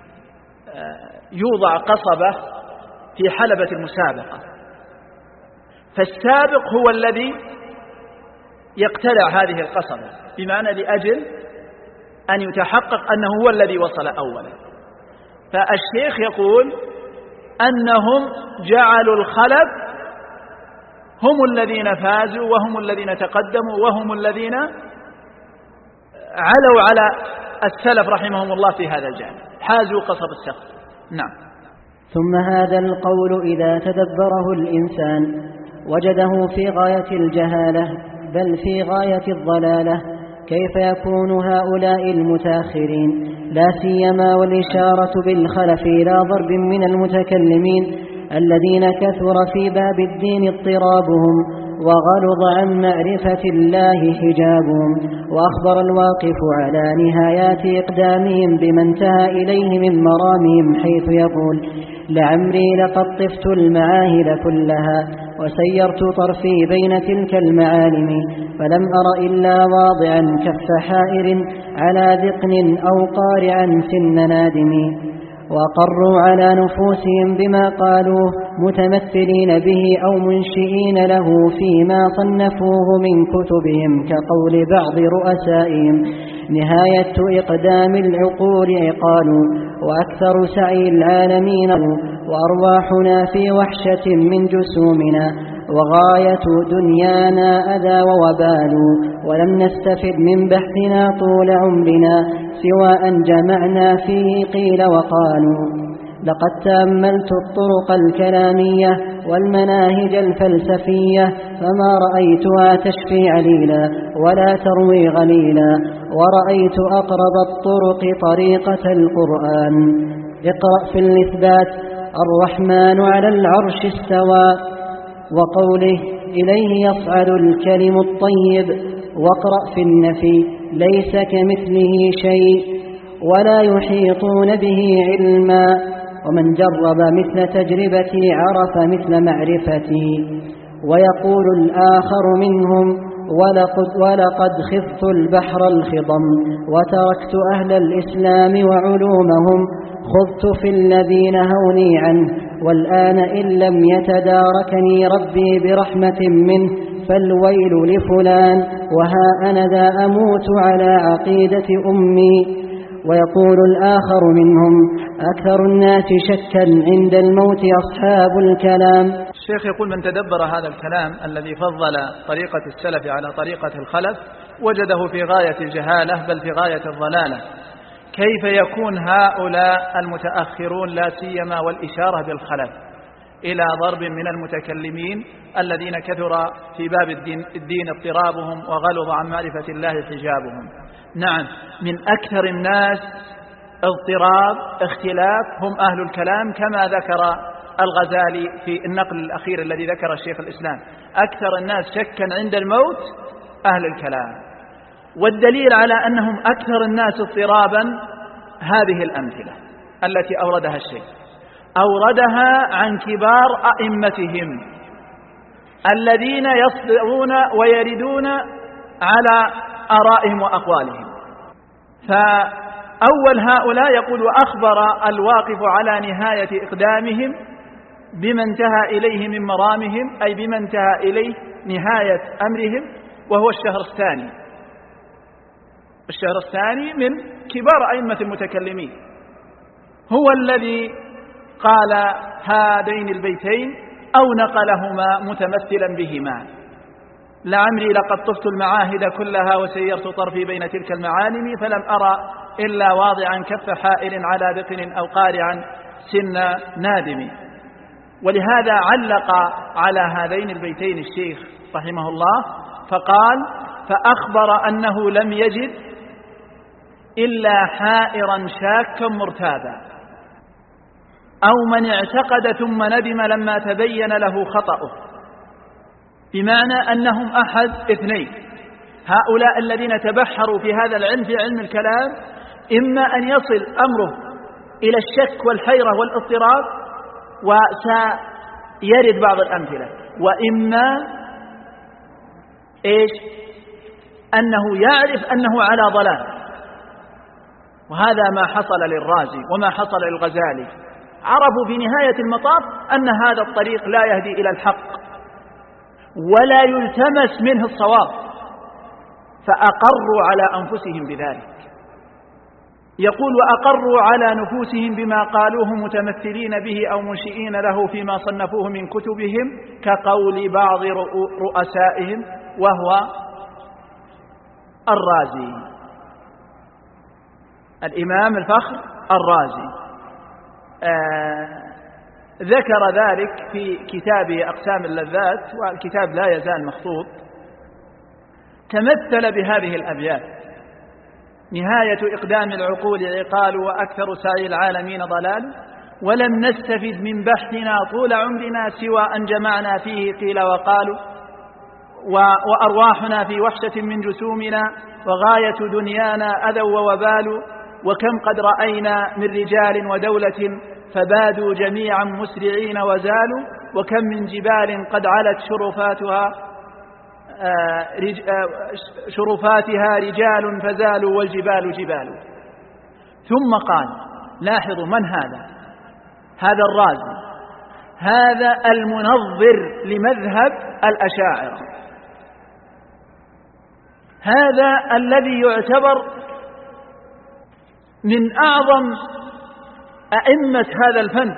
يوضع قصبة في حلبة المسابقة، فالسابق هو الذي يقتلع هذه القصبة، بمعنى لأجل أن يتحقق أنه هو الذي وصل أولا. فالشيخ يقول أنهم جعلوا الخلف هم الذين فازوا، وهم الذين تقدموا، وهم الذين علوا على السلف رحمهم الله في هذا الجانب، حازوا قصب السقف. نعم. ثم هذا القول إذا تدبره الإنسان وجده في غاية الجهالة، بل في غاية الضلالة. كيف يكون هؤلاء المتاخرين، لا سيما والإشارة بالخلف إلى ضرب من المتكلمين الذين كثر في باب الدين اضطرابهم، وغلظ عن معرفة الله حجابهم، وأخبر الواقف على نهايات إقدامهم بما انتهى إليه من مرامهم، حيث يقول: لعمري لقد طفت المعاهد كلها، وسيرت طرفي بين تلك المعالم، فلم أر إلا واضعا كف حائر على ذقن أو قارعا سن نادم. وقروا على نفوسهم بما قالوه، متمثلين به أو منشئين له فيما صنفوه من كتبهم، كقول بعض رؤسائهم: نهاية إقدام العقول عقال، وأكثر سعي العالمين، وأرواحنا في وحشة من جسومنا، وغاية دنيانا أذى ووبال، ولم نستفد من بحثنا طول عمرنا سوى أن جمعنا فيه قيل وقالوا. لقد تأملت الطرق الكلامية والمناهج الفلسفية، فما رأيتها تشفي عليلا ولا تروي غليلا، ورأيت أقرب الطرق طريقة القرآن. اقرأ في الإثبات: الرحمن على العرش استوى، وقوله: إليه يصعد الكلم الطيب. واقرأ في النفي: ليس كمثله شيء ولا يحيطون به علما، ومن جرب مثل تجربتي عرف مثل معرفتي. ويقول الآخر منهم: ولقد خضت البحر الخضم، وتركت أهل الإسلام وعلومهم، خضت في الذي نهوني عنه، والآن إن لم يتداركني ربي برحمة منه فالويل لفلان، وها أنا ذا أموت على عقيدة أمي. ويقول الآخر منهم: أكثر الناس شكا عند الموت أصحاب الكلام. الشيخ يقول: من تدبر هذا الكلام الذي فضل طريقة السلف على طريقة الخلف، وجده في غاية الجهالة، بل في غاية الضلالة. كيف يكون هؤلاء المتأخرون لا سيما والإشارة بالخلف إلى ضرب من المتكلمين الذين كثر في باب الدين اضطرابهم وغلظ عن معرفة الله حجابهم. نعم، من أكثر الناس اضطراب اختلاف هم أهل الكلام، كما ذكر الغزالي في النقل الأخير الذي ذكر الشيخ الإسلام: أكثر الناس شكا عند الموت أهل الكلام. والدليل على أنهم أكثر الناس اضطرابا هذه الأمثلة التي أوردها الشيخ، أوردها عن كبار أئمتهم الذين يصدرون ويردون على آرائهم وأقوالهم. فأول هؤلاء يقول: وأخبر الواقف على نهاية إقدامهم بما انتهى إليه من مرامهم، أي بما انتهى إليه نهاية أمرهم، وهو الشهرستاني. الشهرستاني من كبار أئمة المتكلمين، هو الذي قال هذين البيتين أو نقلهما متمثلا بهما: لعمري لقد طفت المعاهد كلها وسيرت طرفي بين تلك المعالم، فلم أرى إلا واضعا كف حائل على ذقن أو قارعا سن نادم. ولهذا علق على هذين البيتين الشيخ رحمه الله فقال: فأخبر أنه لم يجد إلا حائرا شاكا مرتابا، أو من اعتقد ثم ندم لما تبين له خطأه. بمعنى أنهم أحد اثنين: هؤلاء الذين تبحروا في هذا العلم، في علم الكلام، إما أن يصل أمره إلى الشك والحيرة والاضطراب، وسيرد بعض الأمثلة، وإما أنه يعرف أنه على ضلال. وهذا ما حصل للرازي وما حصل للغزالي، عرفوا في نهاية المطاف أن هذا الطريق لا يهدي إلى الحق ولا يلتمس منه الصواب، فأقروا على أنفسهم بذلك. يقول: وأقروا على نفوسهم بما قالوه متمثلين به أو منشئين له فيما صنفوه من كتبهم، كقول بعض رؤسائهم وهو الرازي، الإمام الفخر الرازي. ذكر ذلك في كتابه أقسام اللذات، والكتاب لا يزال مخطوط. تمثل بهذه الأبيات: نهاية إقدام العقول عقال، وأكثر سعي العالمين ضلال، ولم نستفد من بحثنا طول عمرنا سوى أن جمعنا فيه قيل وقالوا، وأرواحنا في وحشة من جسومنا، وغاية دنيانا أذى ووبال، وكم قد رأينا من رجال ودولة فبادوا جميعا مسرعين وزالوا، وكم من جبال قد علت شرفاتها رجال فزالوا والجبال جبال. ثم قال: لاحظوا من هذا الرازي، هذا المنظر لمذهب الأشاعرة، هذا الذي يعتبر من أعظم أئمة هذا الفن،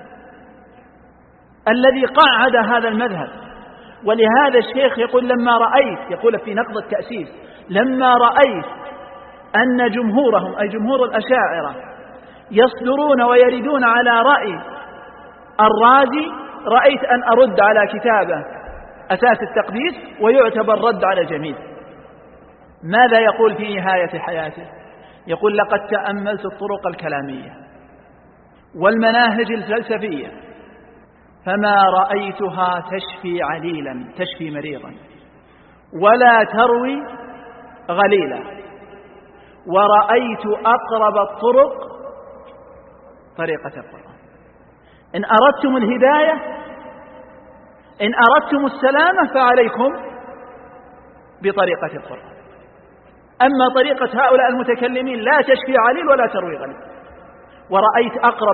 الذي قعد هذا المذهب. ولهذا الشيخ يقول: لما رأيت، يقول في نقض التأسيس، لما رأيت أن جمهورهم أي جمهور الأشاعرة يصدرون ويردون على رأي الرازي، رأيت أن أرد على كتابه أساس التقديس، ويعتبر رد على الجميع. ماذا يقول في نهاية حياته؟ يقول: لقد تأملت الطرق الكلامية والمناهج الفلسفية، فما رأيتها تشفي عليلا، تشفي مريضا، ولا تروي غليلا، ورأيت أقرب الطرق طريقة القرآن. إن أردتم الهداية، إن أردتم السلامة، فعليكم بطريقة القرآن. أما طريقة هؤلاء المتكلمين لا تشفي عليل ولا تروي غليل. ورأيت أقرب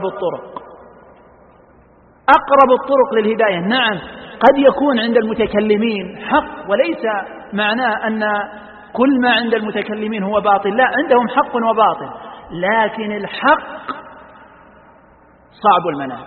الطرق للهداية. نعم، قد يكون عند المتكلمين حق، وليس معناه أن كل ما عند المتكلمين هو باطل، لا، عندهم حق وباطل، لكن الحق صعب المنال.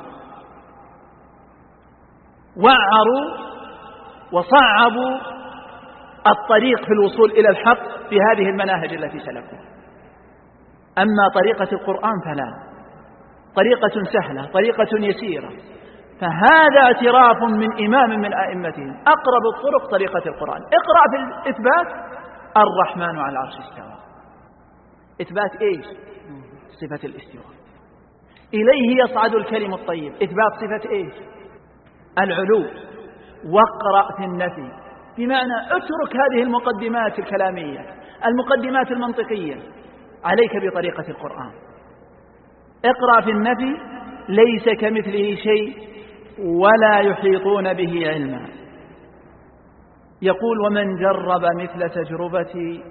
وعروا وصعبوا الطريق في الوصول إلى الحق في هذه المناهج التي سلكوها. أما طريقة القرآن فلا، طريقة سهلة، طريقة يسيرة. فهذا اعتراف من إمام من أئمتهم، أقرب الطرق طريقة القرآن. اقرأ في الإثبات: الرحمن على العرش استوى. إثبات إيش؟ صفة الاستواء. إليه يصعد الكلم الطيب. إثبات صفة إيش؟ العلو. واقرأ في النفي، بمعنى اترك هذه المقدمات الكلامية، المقدمات المنطقية، عليك بطريقة القرآن. اقرأ في النفي: ليس كمثله شيء ولا يحيطون به علما. يقول: ومن جرب مثل تجربتي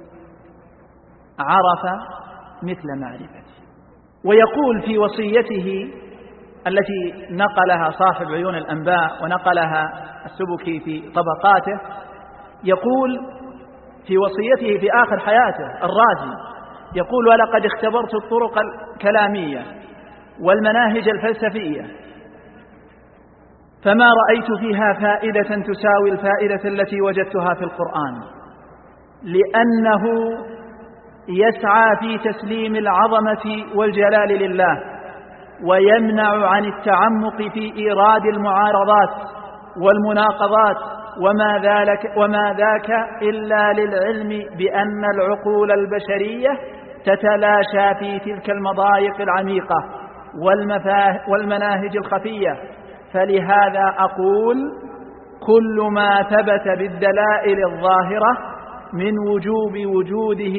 عرف مثل معرفتي. ويقول في وصيته التي نقلها صاحب عيون الأنباء ونقلها السبكي في طبقاته، يقول في وصيته في آخر حياته الرازي، يقول: ولقد اختبرت الطرق الكلامية والمناهج الفلسفية فما رأيت فيها فائدة تساوي الفائدة التي وجدتها في القرآن، لأنه يسعى في تسليم العظمة والجلال لله، ويمنع عن التعمق في إيراد المعارضات والمناقضات وما ذاك إلا للعلم بأن العقول البشرية تتلاشى في تلك المضايق العميقة والمناهج الخفية. فلهذا أقول: كل ما ثبت بالدلائل الظاهرة من وجوب وجوده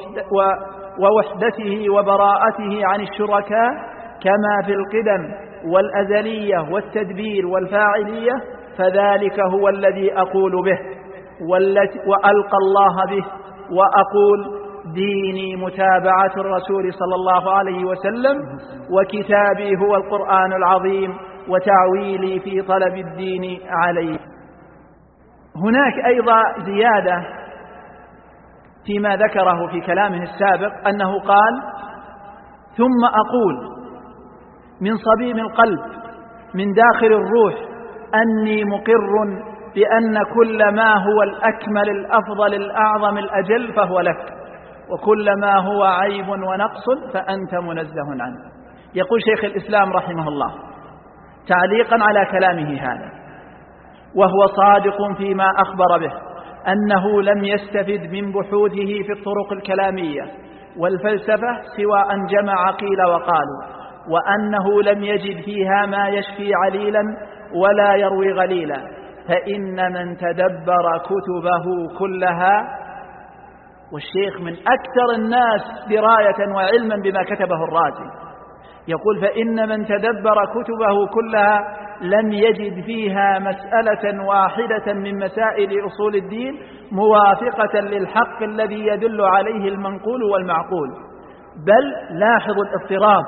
ووحدته وبراءته عن الشركاء كما في القدم والأزلية والتدبير والفاعلية، فذلك هو الذي أقول به وألقى الله به، وأقول: ديني متابعة الرسول صلى الله عليه وسلم، وكتابي هو القرآن العظيم، وتعويلي في طلب الدين عليه. هناك أيضا زيادة فيما ذكره في كلامه السابق، أنه قال: ثم أقول من صميم القلب من داخل الروح أني مقر بأن كل ما هو الأكمل الأفضل الأعظم الأجل فهو لك، وكل ما هو عيب ونقص فأنت منزه عنه. يقول شيخ الإسلام رحمه الله تعليقا على كلامه هذا، وهو صادق فيما أخبر به، أنه لم يستفد من بحوثه في الطرق الكلامية والفلسفة سوى أن جمع قيل وقالوا، وأنه لم يجد فيها ما يشفي عليلا ولا يروي غليلا. فإن من تدبر كتبه كلها، والشيخ من أكثر الناس دراية وعلما بما كتبه الرازي، يقول: فإن من تدبر كتبه كلها لم يجد فيها مسألة واحدة من مسائل أصول الدين موافقة للحق الذي يدل عليه المنقول والمعقول، بل لاحظ الاضطراب،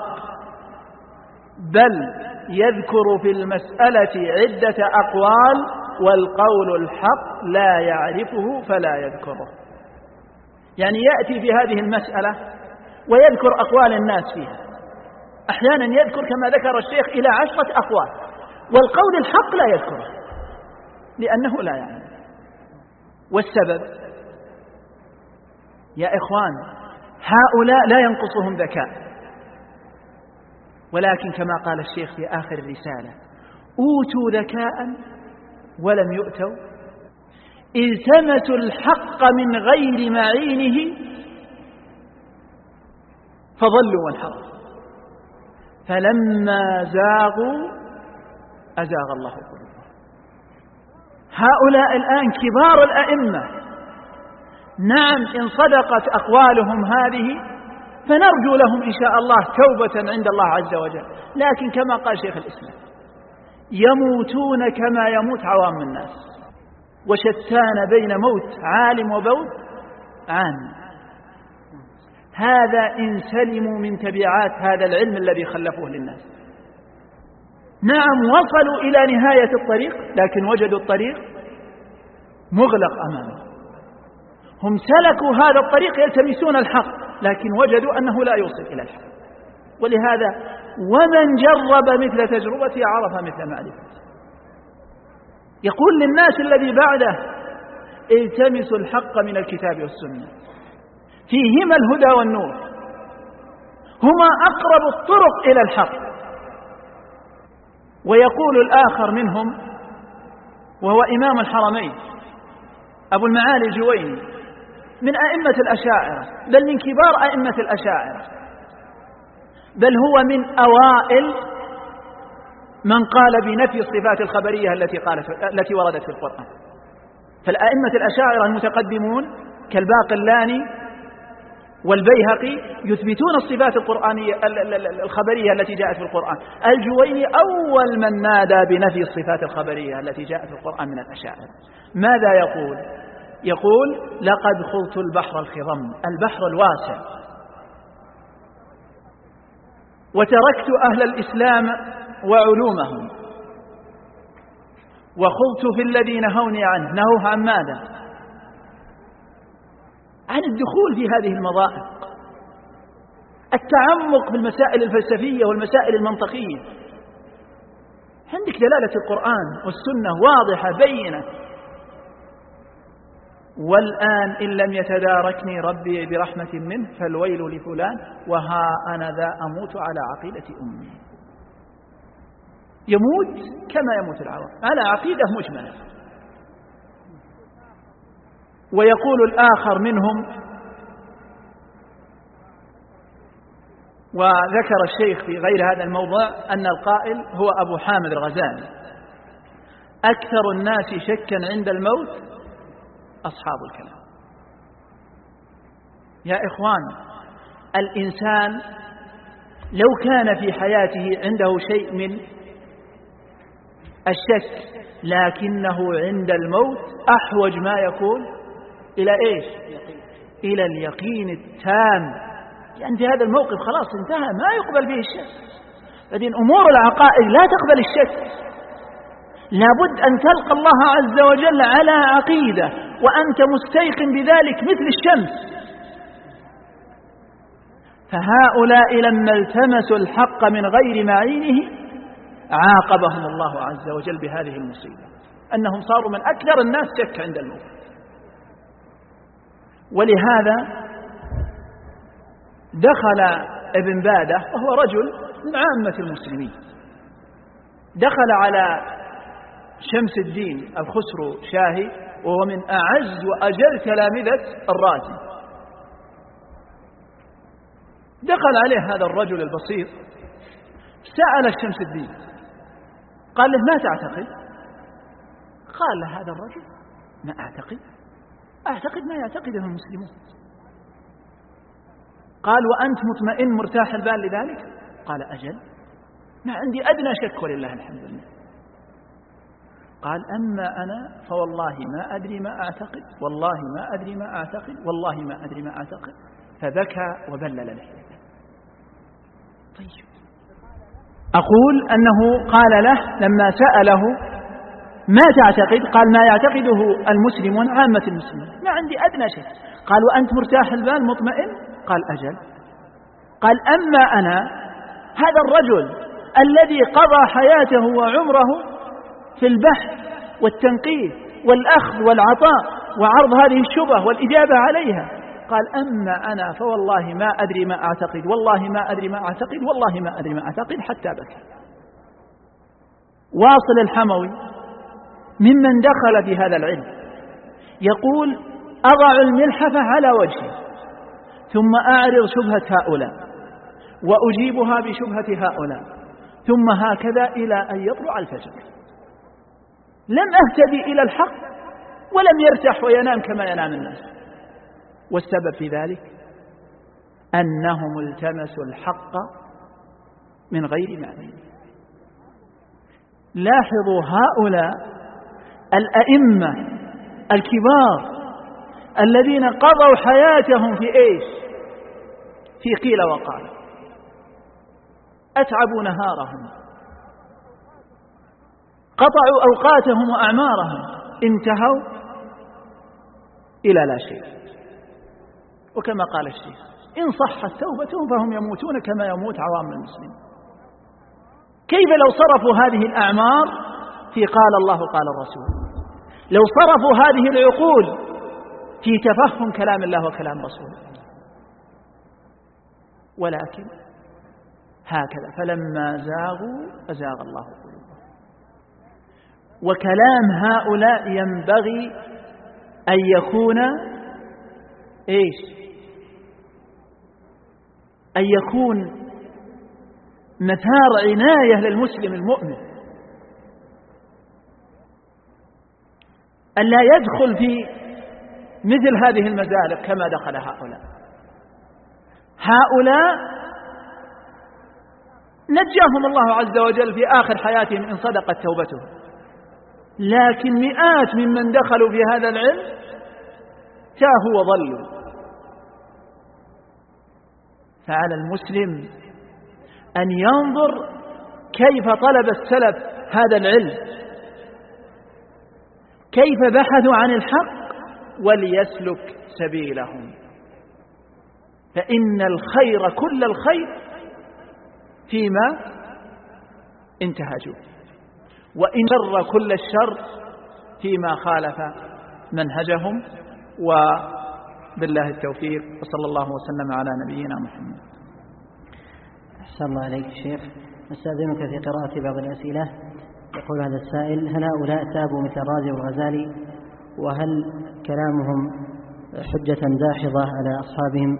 بل يذكر في المسألة عدة أقوال والقول الحق لا يعرفه فلا يذكره. يعني يأتي في هذه المسألة ويذكر أقوال الناس فيها، أحيانا يذكر كما ذكر الشيخ إلى 10 أقوال، والقول الحق لا يذكره لأنه لا يعلم. والسبب يا إخوان، هؤلاء لا ينقصهم ذكاء، ولكن كما قال الشيخ في آخر الرسالة: أوتوا ذكاء ولم يؤتوا، التمسوا الحق من غير معينه فضلوا وانحرفوا، فلما زاغوا أزاغ الله قلوبهم. هؤلاء الآن كبار الأئمة، نعم إن صدقت أقوالهم هذه فنرجو لهم إن شاء الله توبة عند الله عز وجل، لكن كما قال شيخ الإسلام: يموتون كما يموت عوام الناس، وشتان بين موت عالم وموت عام. هذا إن سلموا من تبعات هذا العلم الذي خلفوه للناس. نعم وصلوا إلى نهاية الطريق، لكن وجدوا الطريق مغلق أمامهم. هم سلكوا هذا الطريق يلتمسون الحق، لكن وجدوا أنه لا يوصل إلى الحق. ولهذا ومن جرب مثل تجربتي عرف مثل معرفتي. يقول للناس الذي بعده: التمسوا الحق من الكتاب والسنة، فيهما الهدى والنور، هما أقرب الطرق إلى الحق. ويقول الآخر منهم وهو إمام الحرمين أبو المعالي الجويني من أئمة الأشاعرة، بل من كبار أئمة الأشاعرة، بل هو من أوائل من قال بنفي الصفات الخبرية التي وردت في القرآن. فالأئمة الأشاعرة المتقدمون كالباقلاني والبيهقي يثبتون الصفات القرآنية الخبرية التي جاءت في القرآن. الجويني أول من نادى بنفي الصفات الخبرية التي جاءت في القرآن من الأشاعرة. ماذا يقول؟ يقول: لقد خضت البحر الخضم، البحر الواسع، وتركت أهل الإسلام وعلومهم، وخضت في الذي نهوني عنه. نهوه عن ماذا؟ عن الدخول في هذه المضائق، التعمق بالمسائل الفلسفية والمسائل المنطقية. عندك دلالة القرآن والسنة واضحة بينة. والآن إن لم يتداركني ربي برحمة منه فالويل لفلان، وها أنا ذا أموت على عقيدة أمي. يموت كما يموت العوام على عقيدة مجملة. ويقول الآخر منهم، وذكر الشيخ في غير هذا الموضع أن القائل هو أبو حامد الغزالي: أكثر الناس شكا عند الموت أصحاب الكلام. يا إخوان، الإنسان لو كان في حياته عنده شيء من الشك لكنه عند الموت أحوج ما يكون إلى إيش؟ إلى اليقين التام، لأن في هذا الموقف خلاص انتهى، ما يقبل فيه الشك. لكن أمور العقائد لا تقبل الشك، لابد أن تلقى الله عز وجل على عقيدة وأنت مستيقن بذلك مثل الشمس. فهؤلاء لما التمسوا الحق من غير معينه عاقبهم الله عز وجل بهذه المصيبة، أنهم صاروا من أكثر الناس شك عند الموت. ولهذا دخل ابن بادة وهو رجل من عامة المسلمين، دخل على شمس الدين الخسرو شاهي وهو من أعز وأجل تلامذة الرازي. دخل عليه هذا الرجل البسيط سأل شمس الدين، قال له: ما تعتقد؟ قال له هذا الرجل: ما أعتقد ما يعتقده المسلمون. قال: وأنت مطمئن مرتاح البال لذلك؟ قال: أجل، ما عندي أدنى شك ولله الحمد لله. قال: أما أنا فوالله ما أدري ما أعتقد، والله ما أدري ما أعتقد، والله ما أدري ما أعتقد. فبكى وبلل لحيته. طيب، أقول أنه قال له لما سأله: ما تعتقد؟ قال: ما يعتقده المسلمون عامة المسلمين، ما عندي أدنى شيء. قال: وأنت مرتاح البال مطمئن؟ قال: أجل. قال: أما أنا هذا الرجل الذي قضى حياته وعمره في البحث والتنقيب والأخذ والعطاء وعرض هذه الشبه والإجابة عليها. قال: أما أنا فوالله ما أدري ما أعتقد، والله ما أدري ما أعتقد، والله ما أدري ما أعتقد، حتى بكى. واصل الحموي ممن دخل في هذا العلم يقول: أضع الملحفة على وجهي ثم أعرض شبهة هؤلاء وأجيبها بشبهة هؤلاء، ثم هكذا إلى أن يطلع الفجر. لم أهتدي إلى الحق ولم يرتاح وينام كما ينام الناس. والسبب في ذلك أنهم التمسوا الحق من غير معين. لاحظوا هؤلاء الأئمة الكبار الذين قضوا حياتهم في إيش؟ في قيل وقال، أتعبوا نهارهم، قطعوا أوقاتهم وأعمارهم، انتهوا إلى لا شيء. وكما قال الشيخ: إن صحت توبتهم فهم يموتون كما يموت عوام المسلمين. كيف لو صرفوا هذه الأعمار في قال الله قال الرسول، لو صرفوا هذه العقول في تفهم كلام الله وكلام رسوله؟ ولكن هكذا فلما زاغوا أزاغ الله قلوبهم. وكلام هؤلاء ينبغي أن يكون أن يكون مثار عناية للمسلم المؤمن، أن لا يدخل في مثل هذه المزالق كما دخل هؤلاء نجاهم الله عز وجل في آخر حياتهم إن صدقت توبتهم، لكن مئات ممن دخلوا في هذا العلم تاهوا وضلوا. فعلى المسلم أن ينظر كيف طلب السلف هذا العلم، كيف بحثوا عن الحق، وليسلك سبيلهم، فإن الخير كل الخير فيما انتهجوا، وإن شر كل الشر فيما خالف منهجهم. وبالله التوفيق، وصلى الله وسلم على نبينا محمد. أحسن الله عليك شيخ، نستأذنك في قراءة بعض الأسئلة. يقول هذا السائل: هل هؤلاء تابوا مثل الرازي والغزالي؟ وهل كلامهم حجة داحضة على أصحابهم؟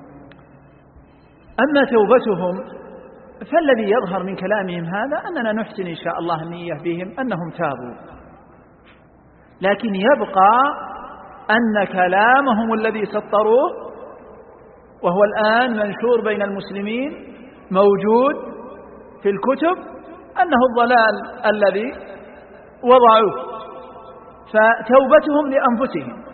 أما توبتهم فالذي يظهر من كلامهم هذا أننا نحسن إن شاء الله النية بهم أنهم تابوا، لكن يبقى أن كلامهم الذي سطروه وهو الآن منشور بين المسلمين موجود في الكتب أنه الضلال الذي وضعوه، فتوبتهم لأنفسهم،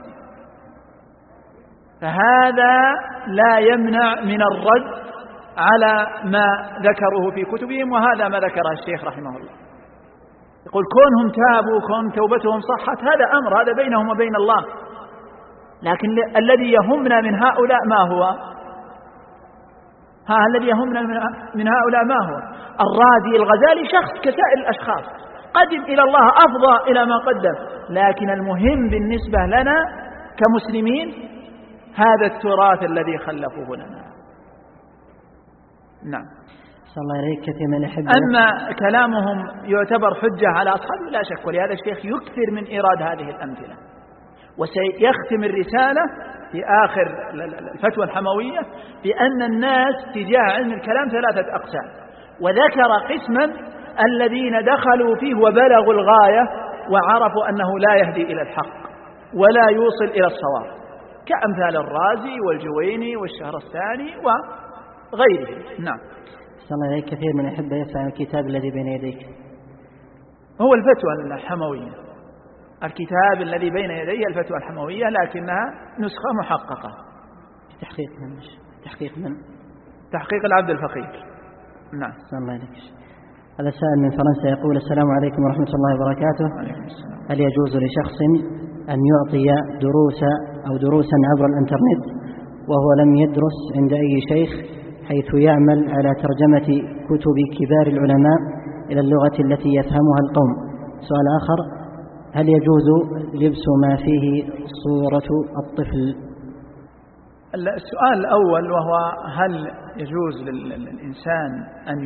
فهذا لا يمنع من الرد على ما ذكروه في كتبهم، وهذا ما ذكره الشيخ رحمه الله. يقول كونهم تابوا، كون توبتهم صحت، هذا أمر، هذا بينهم وبين الله، لكن الذي يهمنا من هؤلاء ما هو؟ الذي يهمنا من هؤلاء ما هو؟ الرازي الغزالي شخص كسائر الأشخاص، قدم إلى الله، أفضى إلى ما قدم، لكن المهم بالنسبة لنا كمسلمين هذا التراث الذي خلفوه لنا. نعم. صلى الله عليك. كثير من الأحبة أما كلامهم يعتبر حجة على أصحابه لا شك، ولهذا الشيخ يكثر من إيراد هذه الأمثلة، وسيختم الرسالة في آخر الفتوى الحموية بأن الناس تجاه علم الكلام ثلاثة أقسام، وذكر قسما الذين دخلوا فيه وبلغوا الغاية وعرفوا أنه لا يهدي إلى الحق ولا يوصل إلى الصواب، كأمثال الرازي والجويني والشهرستاني وغيره. نعم. صلى الله عليك. كثير من الأحبة يسأل عن الكتاب الذي بين يديك. هو الفتوى الحموية، الكتاب الذي بين يدي الفتوى الحموية، لكنها نسخة محققة. تحقيق من؟ تحقيق العبد الفقير. نعم. صلى الله عليك. هذا سائل من فرنسا يقول: السلام عليكم ورحمة الله وبركاته. هل يجوز لشخص أن يعطي دروسا عبر الإنترنت وهو لم يدرس عند أي شيخ، حيث يعمل على ترجمة كتب كبار العلماء إلى اللغة التي يفهمها القوم؟ سؤال آخر: هل يجوز لبس ما فيه صورة الطفل؟ السؤال الأول وهو هل يجوز للإنسان أن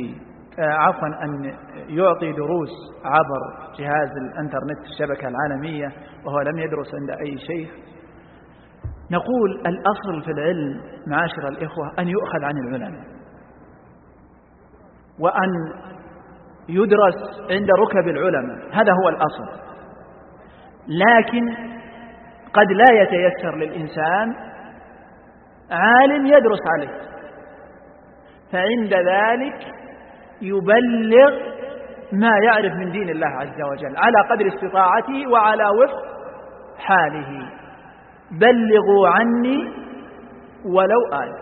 أن يعطي دروس عبر جهاز الإنترنت الشبكة العالمية وهو لم يدرس عند أي شيخ؟ نقول الأصل في العلم معاشر الإخوة أن يؤخذ عن العلماء، وأن يدرس عند ركب العلماء، هذا هو الأصل، لكن قد لا يتيسر للإنسان عالم يدرس عليه، فعند ذلك يبلغ ما يعرف من دين الله عز وجل على قدر استطاعته وعلى وفق حاله. بلغوا عني ولو آية.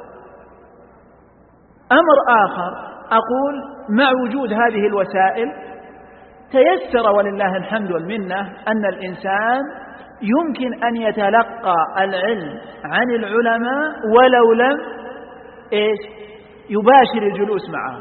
أمر آخر أقول: مع وجود هذه الوسائل تيسر ولله الحمد والمنة أن الإنسان يمكن أن يتلقى العلم عن العلماء ولو لم يباشر الجلوس معهم،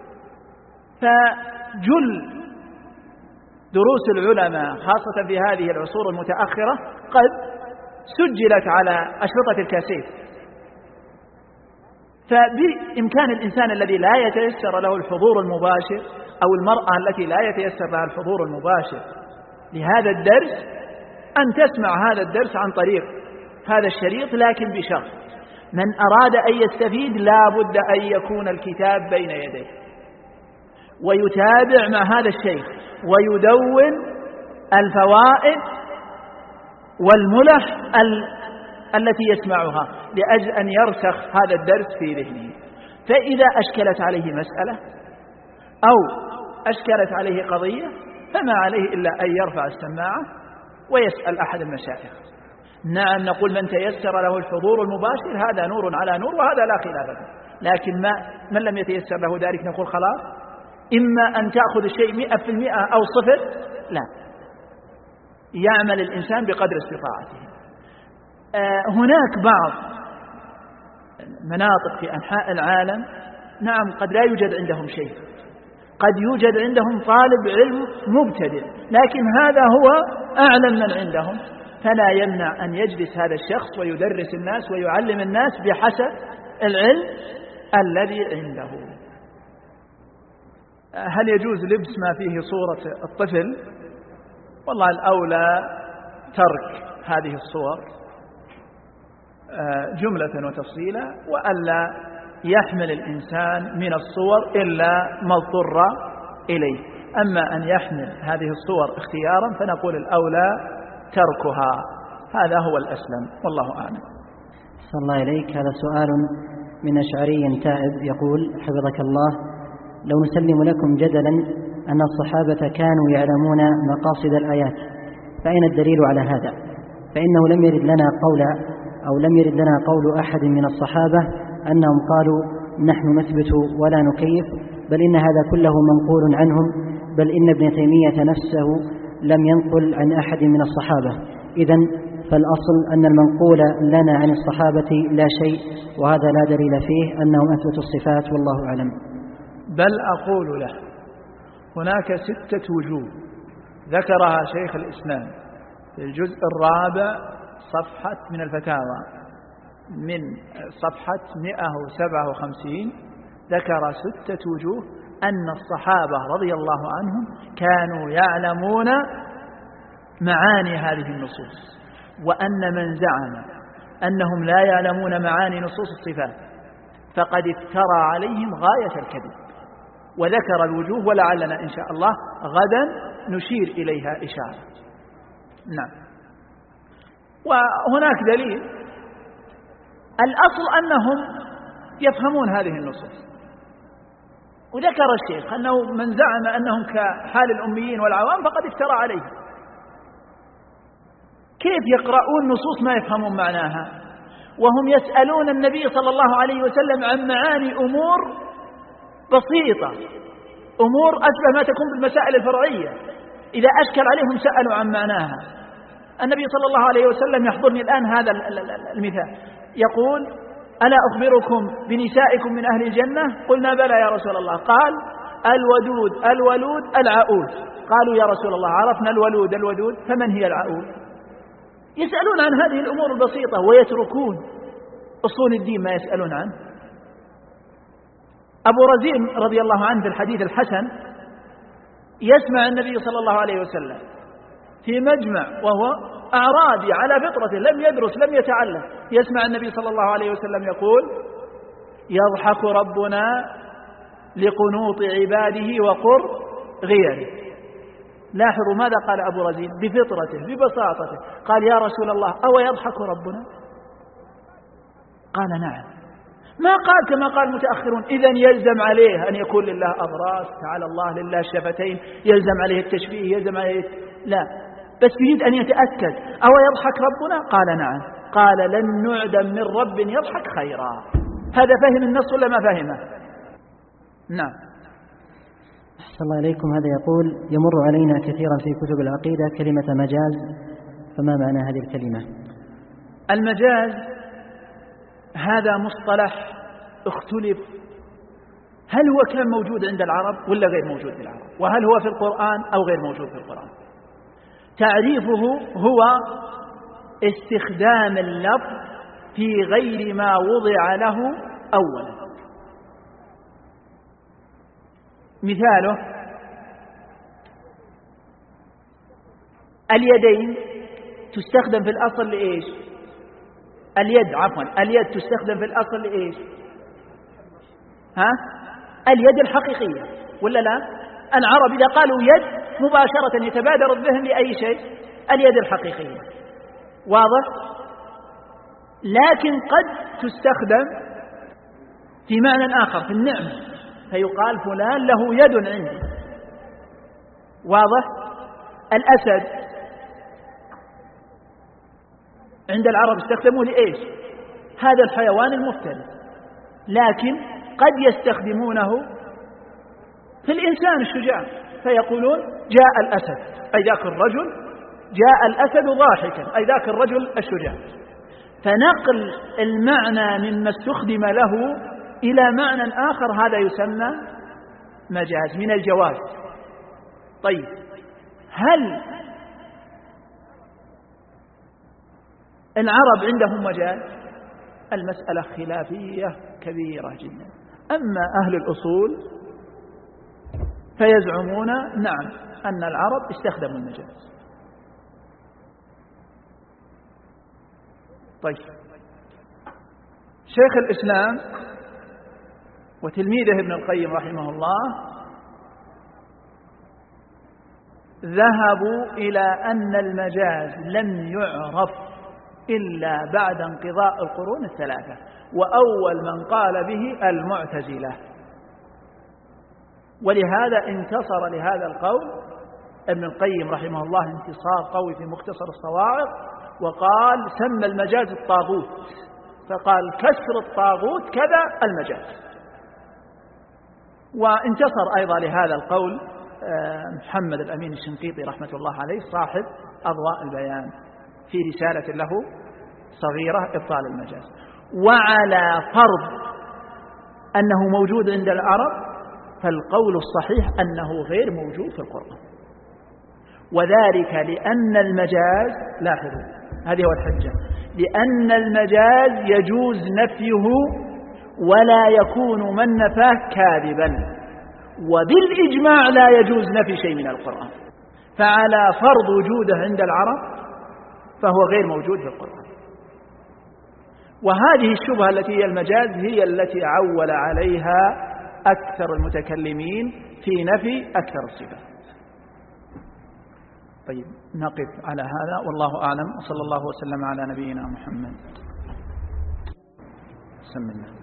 فجل دروس العلماء خاصة في هذه العصور المتأخرة قد سجلت على أشرطة الكاسيت، فبإمكان الإنسان الذي لا يتيسر له الحضور المباشر أو المرأة التي لا يتيسر لها الحضور المباشر لهذا الدرس أن تسمع هذا الدرس عن طريق هذا الشريط، لكن بشرط: من أراد أن يستفيد لا بد أن يكون الكتاب بين يديه ويتابع مع هذا الشيخ ويدون الفوائد والملح التي يسمعها لأجل أن يرسخ هذا الدرس في ذهنه. فإذا أشكلت عليه مسألة أو أشكلت عليه قضية فما عليه إلا أن يرفع السماعة ويسأل أحد المشايخ. نعم، نقول من تيسر له الحضور المباشر هذا نور على نور وهذا لا خلاف فيه، لكن من لم يتيسر له ذلك نقول خلاص، إما أن تأخذ الشيء 100% أو 0. لا، يعمل الإنسان بقدر استطاعته. هناك بعض مناطق في أنحاء العالم نعم قد لا يوجد عندهم شيء، قد يوجد عندهم طالب علم مبتدئ، لكن هذا هو أعلم من عندهم، فلا يمنع أن يجلس هذا الشخص ويدرس الناس ويعلم الناس بحسب العلم الذي عنده. هل يجوز لبس ما فيه صورة الطفل؟ والله الأولى ترك هذه الصور جملة وتفصيلا، وألا يحمل الإنسان من الصور إلا ما اضطر إليه. أما أن يحمل هذه الصور اختيارا فنقول الأولى تركها، هذا هو الأسلم والله أعلم. صلى الله إليك. هذا سؤال من أشعري تائب يقول: حفظك الله، لو نسلم لكم جدلا أن الصحابة كانوا يعلمون مقاصد الآيات، فأين الدليل على هذا؟ فإنه لم يرد لنا قول أحد من الصحابة أنهم قالوا نحن نثبت ولا نكيف، بل إن هذا كله منقول عنهم، بل إن ابن تيمية نفسه لم ينقل عن أحد من الصحابة. إذن فالأصل أن المنقول لنا عن الصحابة لا شيء، وهذا لا دليل فيه أنهم أثبتوا الصفات، والله أعلم. بل أقول له هناك 6 وجوه ذكرها شيخ الإسلام في الجزء 4 صفحة من الفتاوى من صفحة 157، ذكر 6 وجوه أن الصحابة رضي الله عنهم كانوا يعلمون معاني هذه النصوص، وأن من زعم أنهم لا يعلمون معاني نصوص الصفات فقد افترى عليهم غاية الكذب. وذكر الوجوه، ولعلنا إن شاء الله غدا نشير إليها إشارة. نعم. وهناك دليل، الأصل أنهم يفهمون هذه النصوص، وذكر الشيخ أنه من زعم أنهم كحال الأميين والعوام فقد افترى عليه. كيف يقرؤون نصوص ما يفهمون معناها وهم يسألون النبي صلى الله عليه وسلم عن معاني أمور بسيطة، أمور أشبه ما تكون بالمسائل الفرعية، إذا أشكل عليهم سألوا عن معناها. النبي صلى الله عليه وسلم يحضرني الآن هذا المثال، يقول: ألا أخبركم بنسائكم من أهل الجنة؟ قلنا: بلى يا رسول الله. قال: الودود الولود العؤود. قالوا: يا رسول الله عرفنا الولود الودود، فمن هي العؤود؟ يسألون عن هذه الأمور البسيطة ويتركون أصول الدين ما يسألون عنه. أبو رزين رضي الله عنه في الحديث الحسن يسمع النبي صلى الله عليه وسلم في مجمع وهو أعرابي على فطرته، لم يدرس لم يتعلم، يسمع النبي صلى الله عليه وسلم يقول: يضحك ربنا لقنوط عباده وقر غيره. لاحظوا ماذا قال أبو رزين بفطرته ببساطته، قال: يا رسول الله أو يضحك ربنا؟ قال: نعم. ما قال كما قال المتأخرون إذن يلزم عليه أن يكون لله أضراس، تعالى الله لله الشفتين، يلزم عليه التشبيه، يلزم عليه، لا، بس يريد أن يتأكد أو يضحك ربنا؟ قال: نعم. قال: لن نعدم من رب يضحك خيرا. هذا فهم النص ولا ما فهمه؟ نعم. أحسن الله إليكم. هذا يقول: يمر علينا كثيرا في كتب العقيدة كلمة مجاز، فما معنى هذه الكلمة؟ المجاز هذا مصطلح اختلف هل هو كان موجود عند العرب ولا غير موجود في العرب، وهل هو في القرآن أو غير موجود في القرآن. تعريفه هو استخدام اللفظ في غير ما وضع له أولا. مثاله اليدين تستخدم في الأصل لإيش؟ اليد تستخدم في الأصل لإيش؟ اليد الحقيقية ولا لا؟ العرب إذا قالوا يد مباشرة يتبادر الذهن لأي شيء؟ اليد الحقيقية. واضح؟ لكن قد تستخدم في معنى آخر، في النعمة، فيقال فلان له يد عندي. واضح؟ الأسد عند العرب استخدموه لإيش؟ هذا الحيوان المفترس، لكن قد يستخدمونه في الإنسان الشجاع، فيقولون جاء الأسد، أي ذاك الرجل، جاء الأسد ضاحكا، أي ذاك الرجل الشجاع. فنقل المعنى مما استخدم له إلى معنى آخر هذا يسمى مجاز من الجواز. طيب، هل العرب عندهم مجاز؟ المسألة خلافية كبيرة جدا. أما أهل الأصول فيزعمون نعم أن العرب استخدموا المجاز. طيب، شيخ الإسلام وتلميذه ابن القيم رحمه الله ذهبوا إلى أن المجاز لم يعرف إلا بعد انقضاء القرون الثلاثة، وأول من قال به المعتزلة. ولهذا انتصر لهذا القول ابن القيم رحمه الله انتصار قوي في مختصر الصواعق، وقال سمى المجاز الطاغوت، فقال كسر الطاغوت كذا المجاز. وانتصر أيضا لهذا القول محمد الأمين الشنقيطي رحمة الله عليه صاحب أضواء البيان في رسالة له صغيرة إبطال المجاز. وعلى فرض أنه موجود عند العرب فالقول الصحيح أنه غير موجود في القرآن، وذلك لأن المجاز، لاحظوا هذه هو الحجة، لأن المجاز يجوز نفيه ولا يكون من نفاه كاذبا، وبالإجماع لا يجوز نفي شيء من القرآن. فعلى فرض وجوده عند العرب فهو غير موجود في القرآن. وهذه الشبهة التي هي المجاز هي التي عول عليها أكثر المتكلمين في نفي أكثر الصفات. طيب، نقف على هذا والله أعلم، وصلى الله وسلم على نبينا محمد. بسم الله.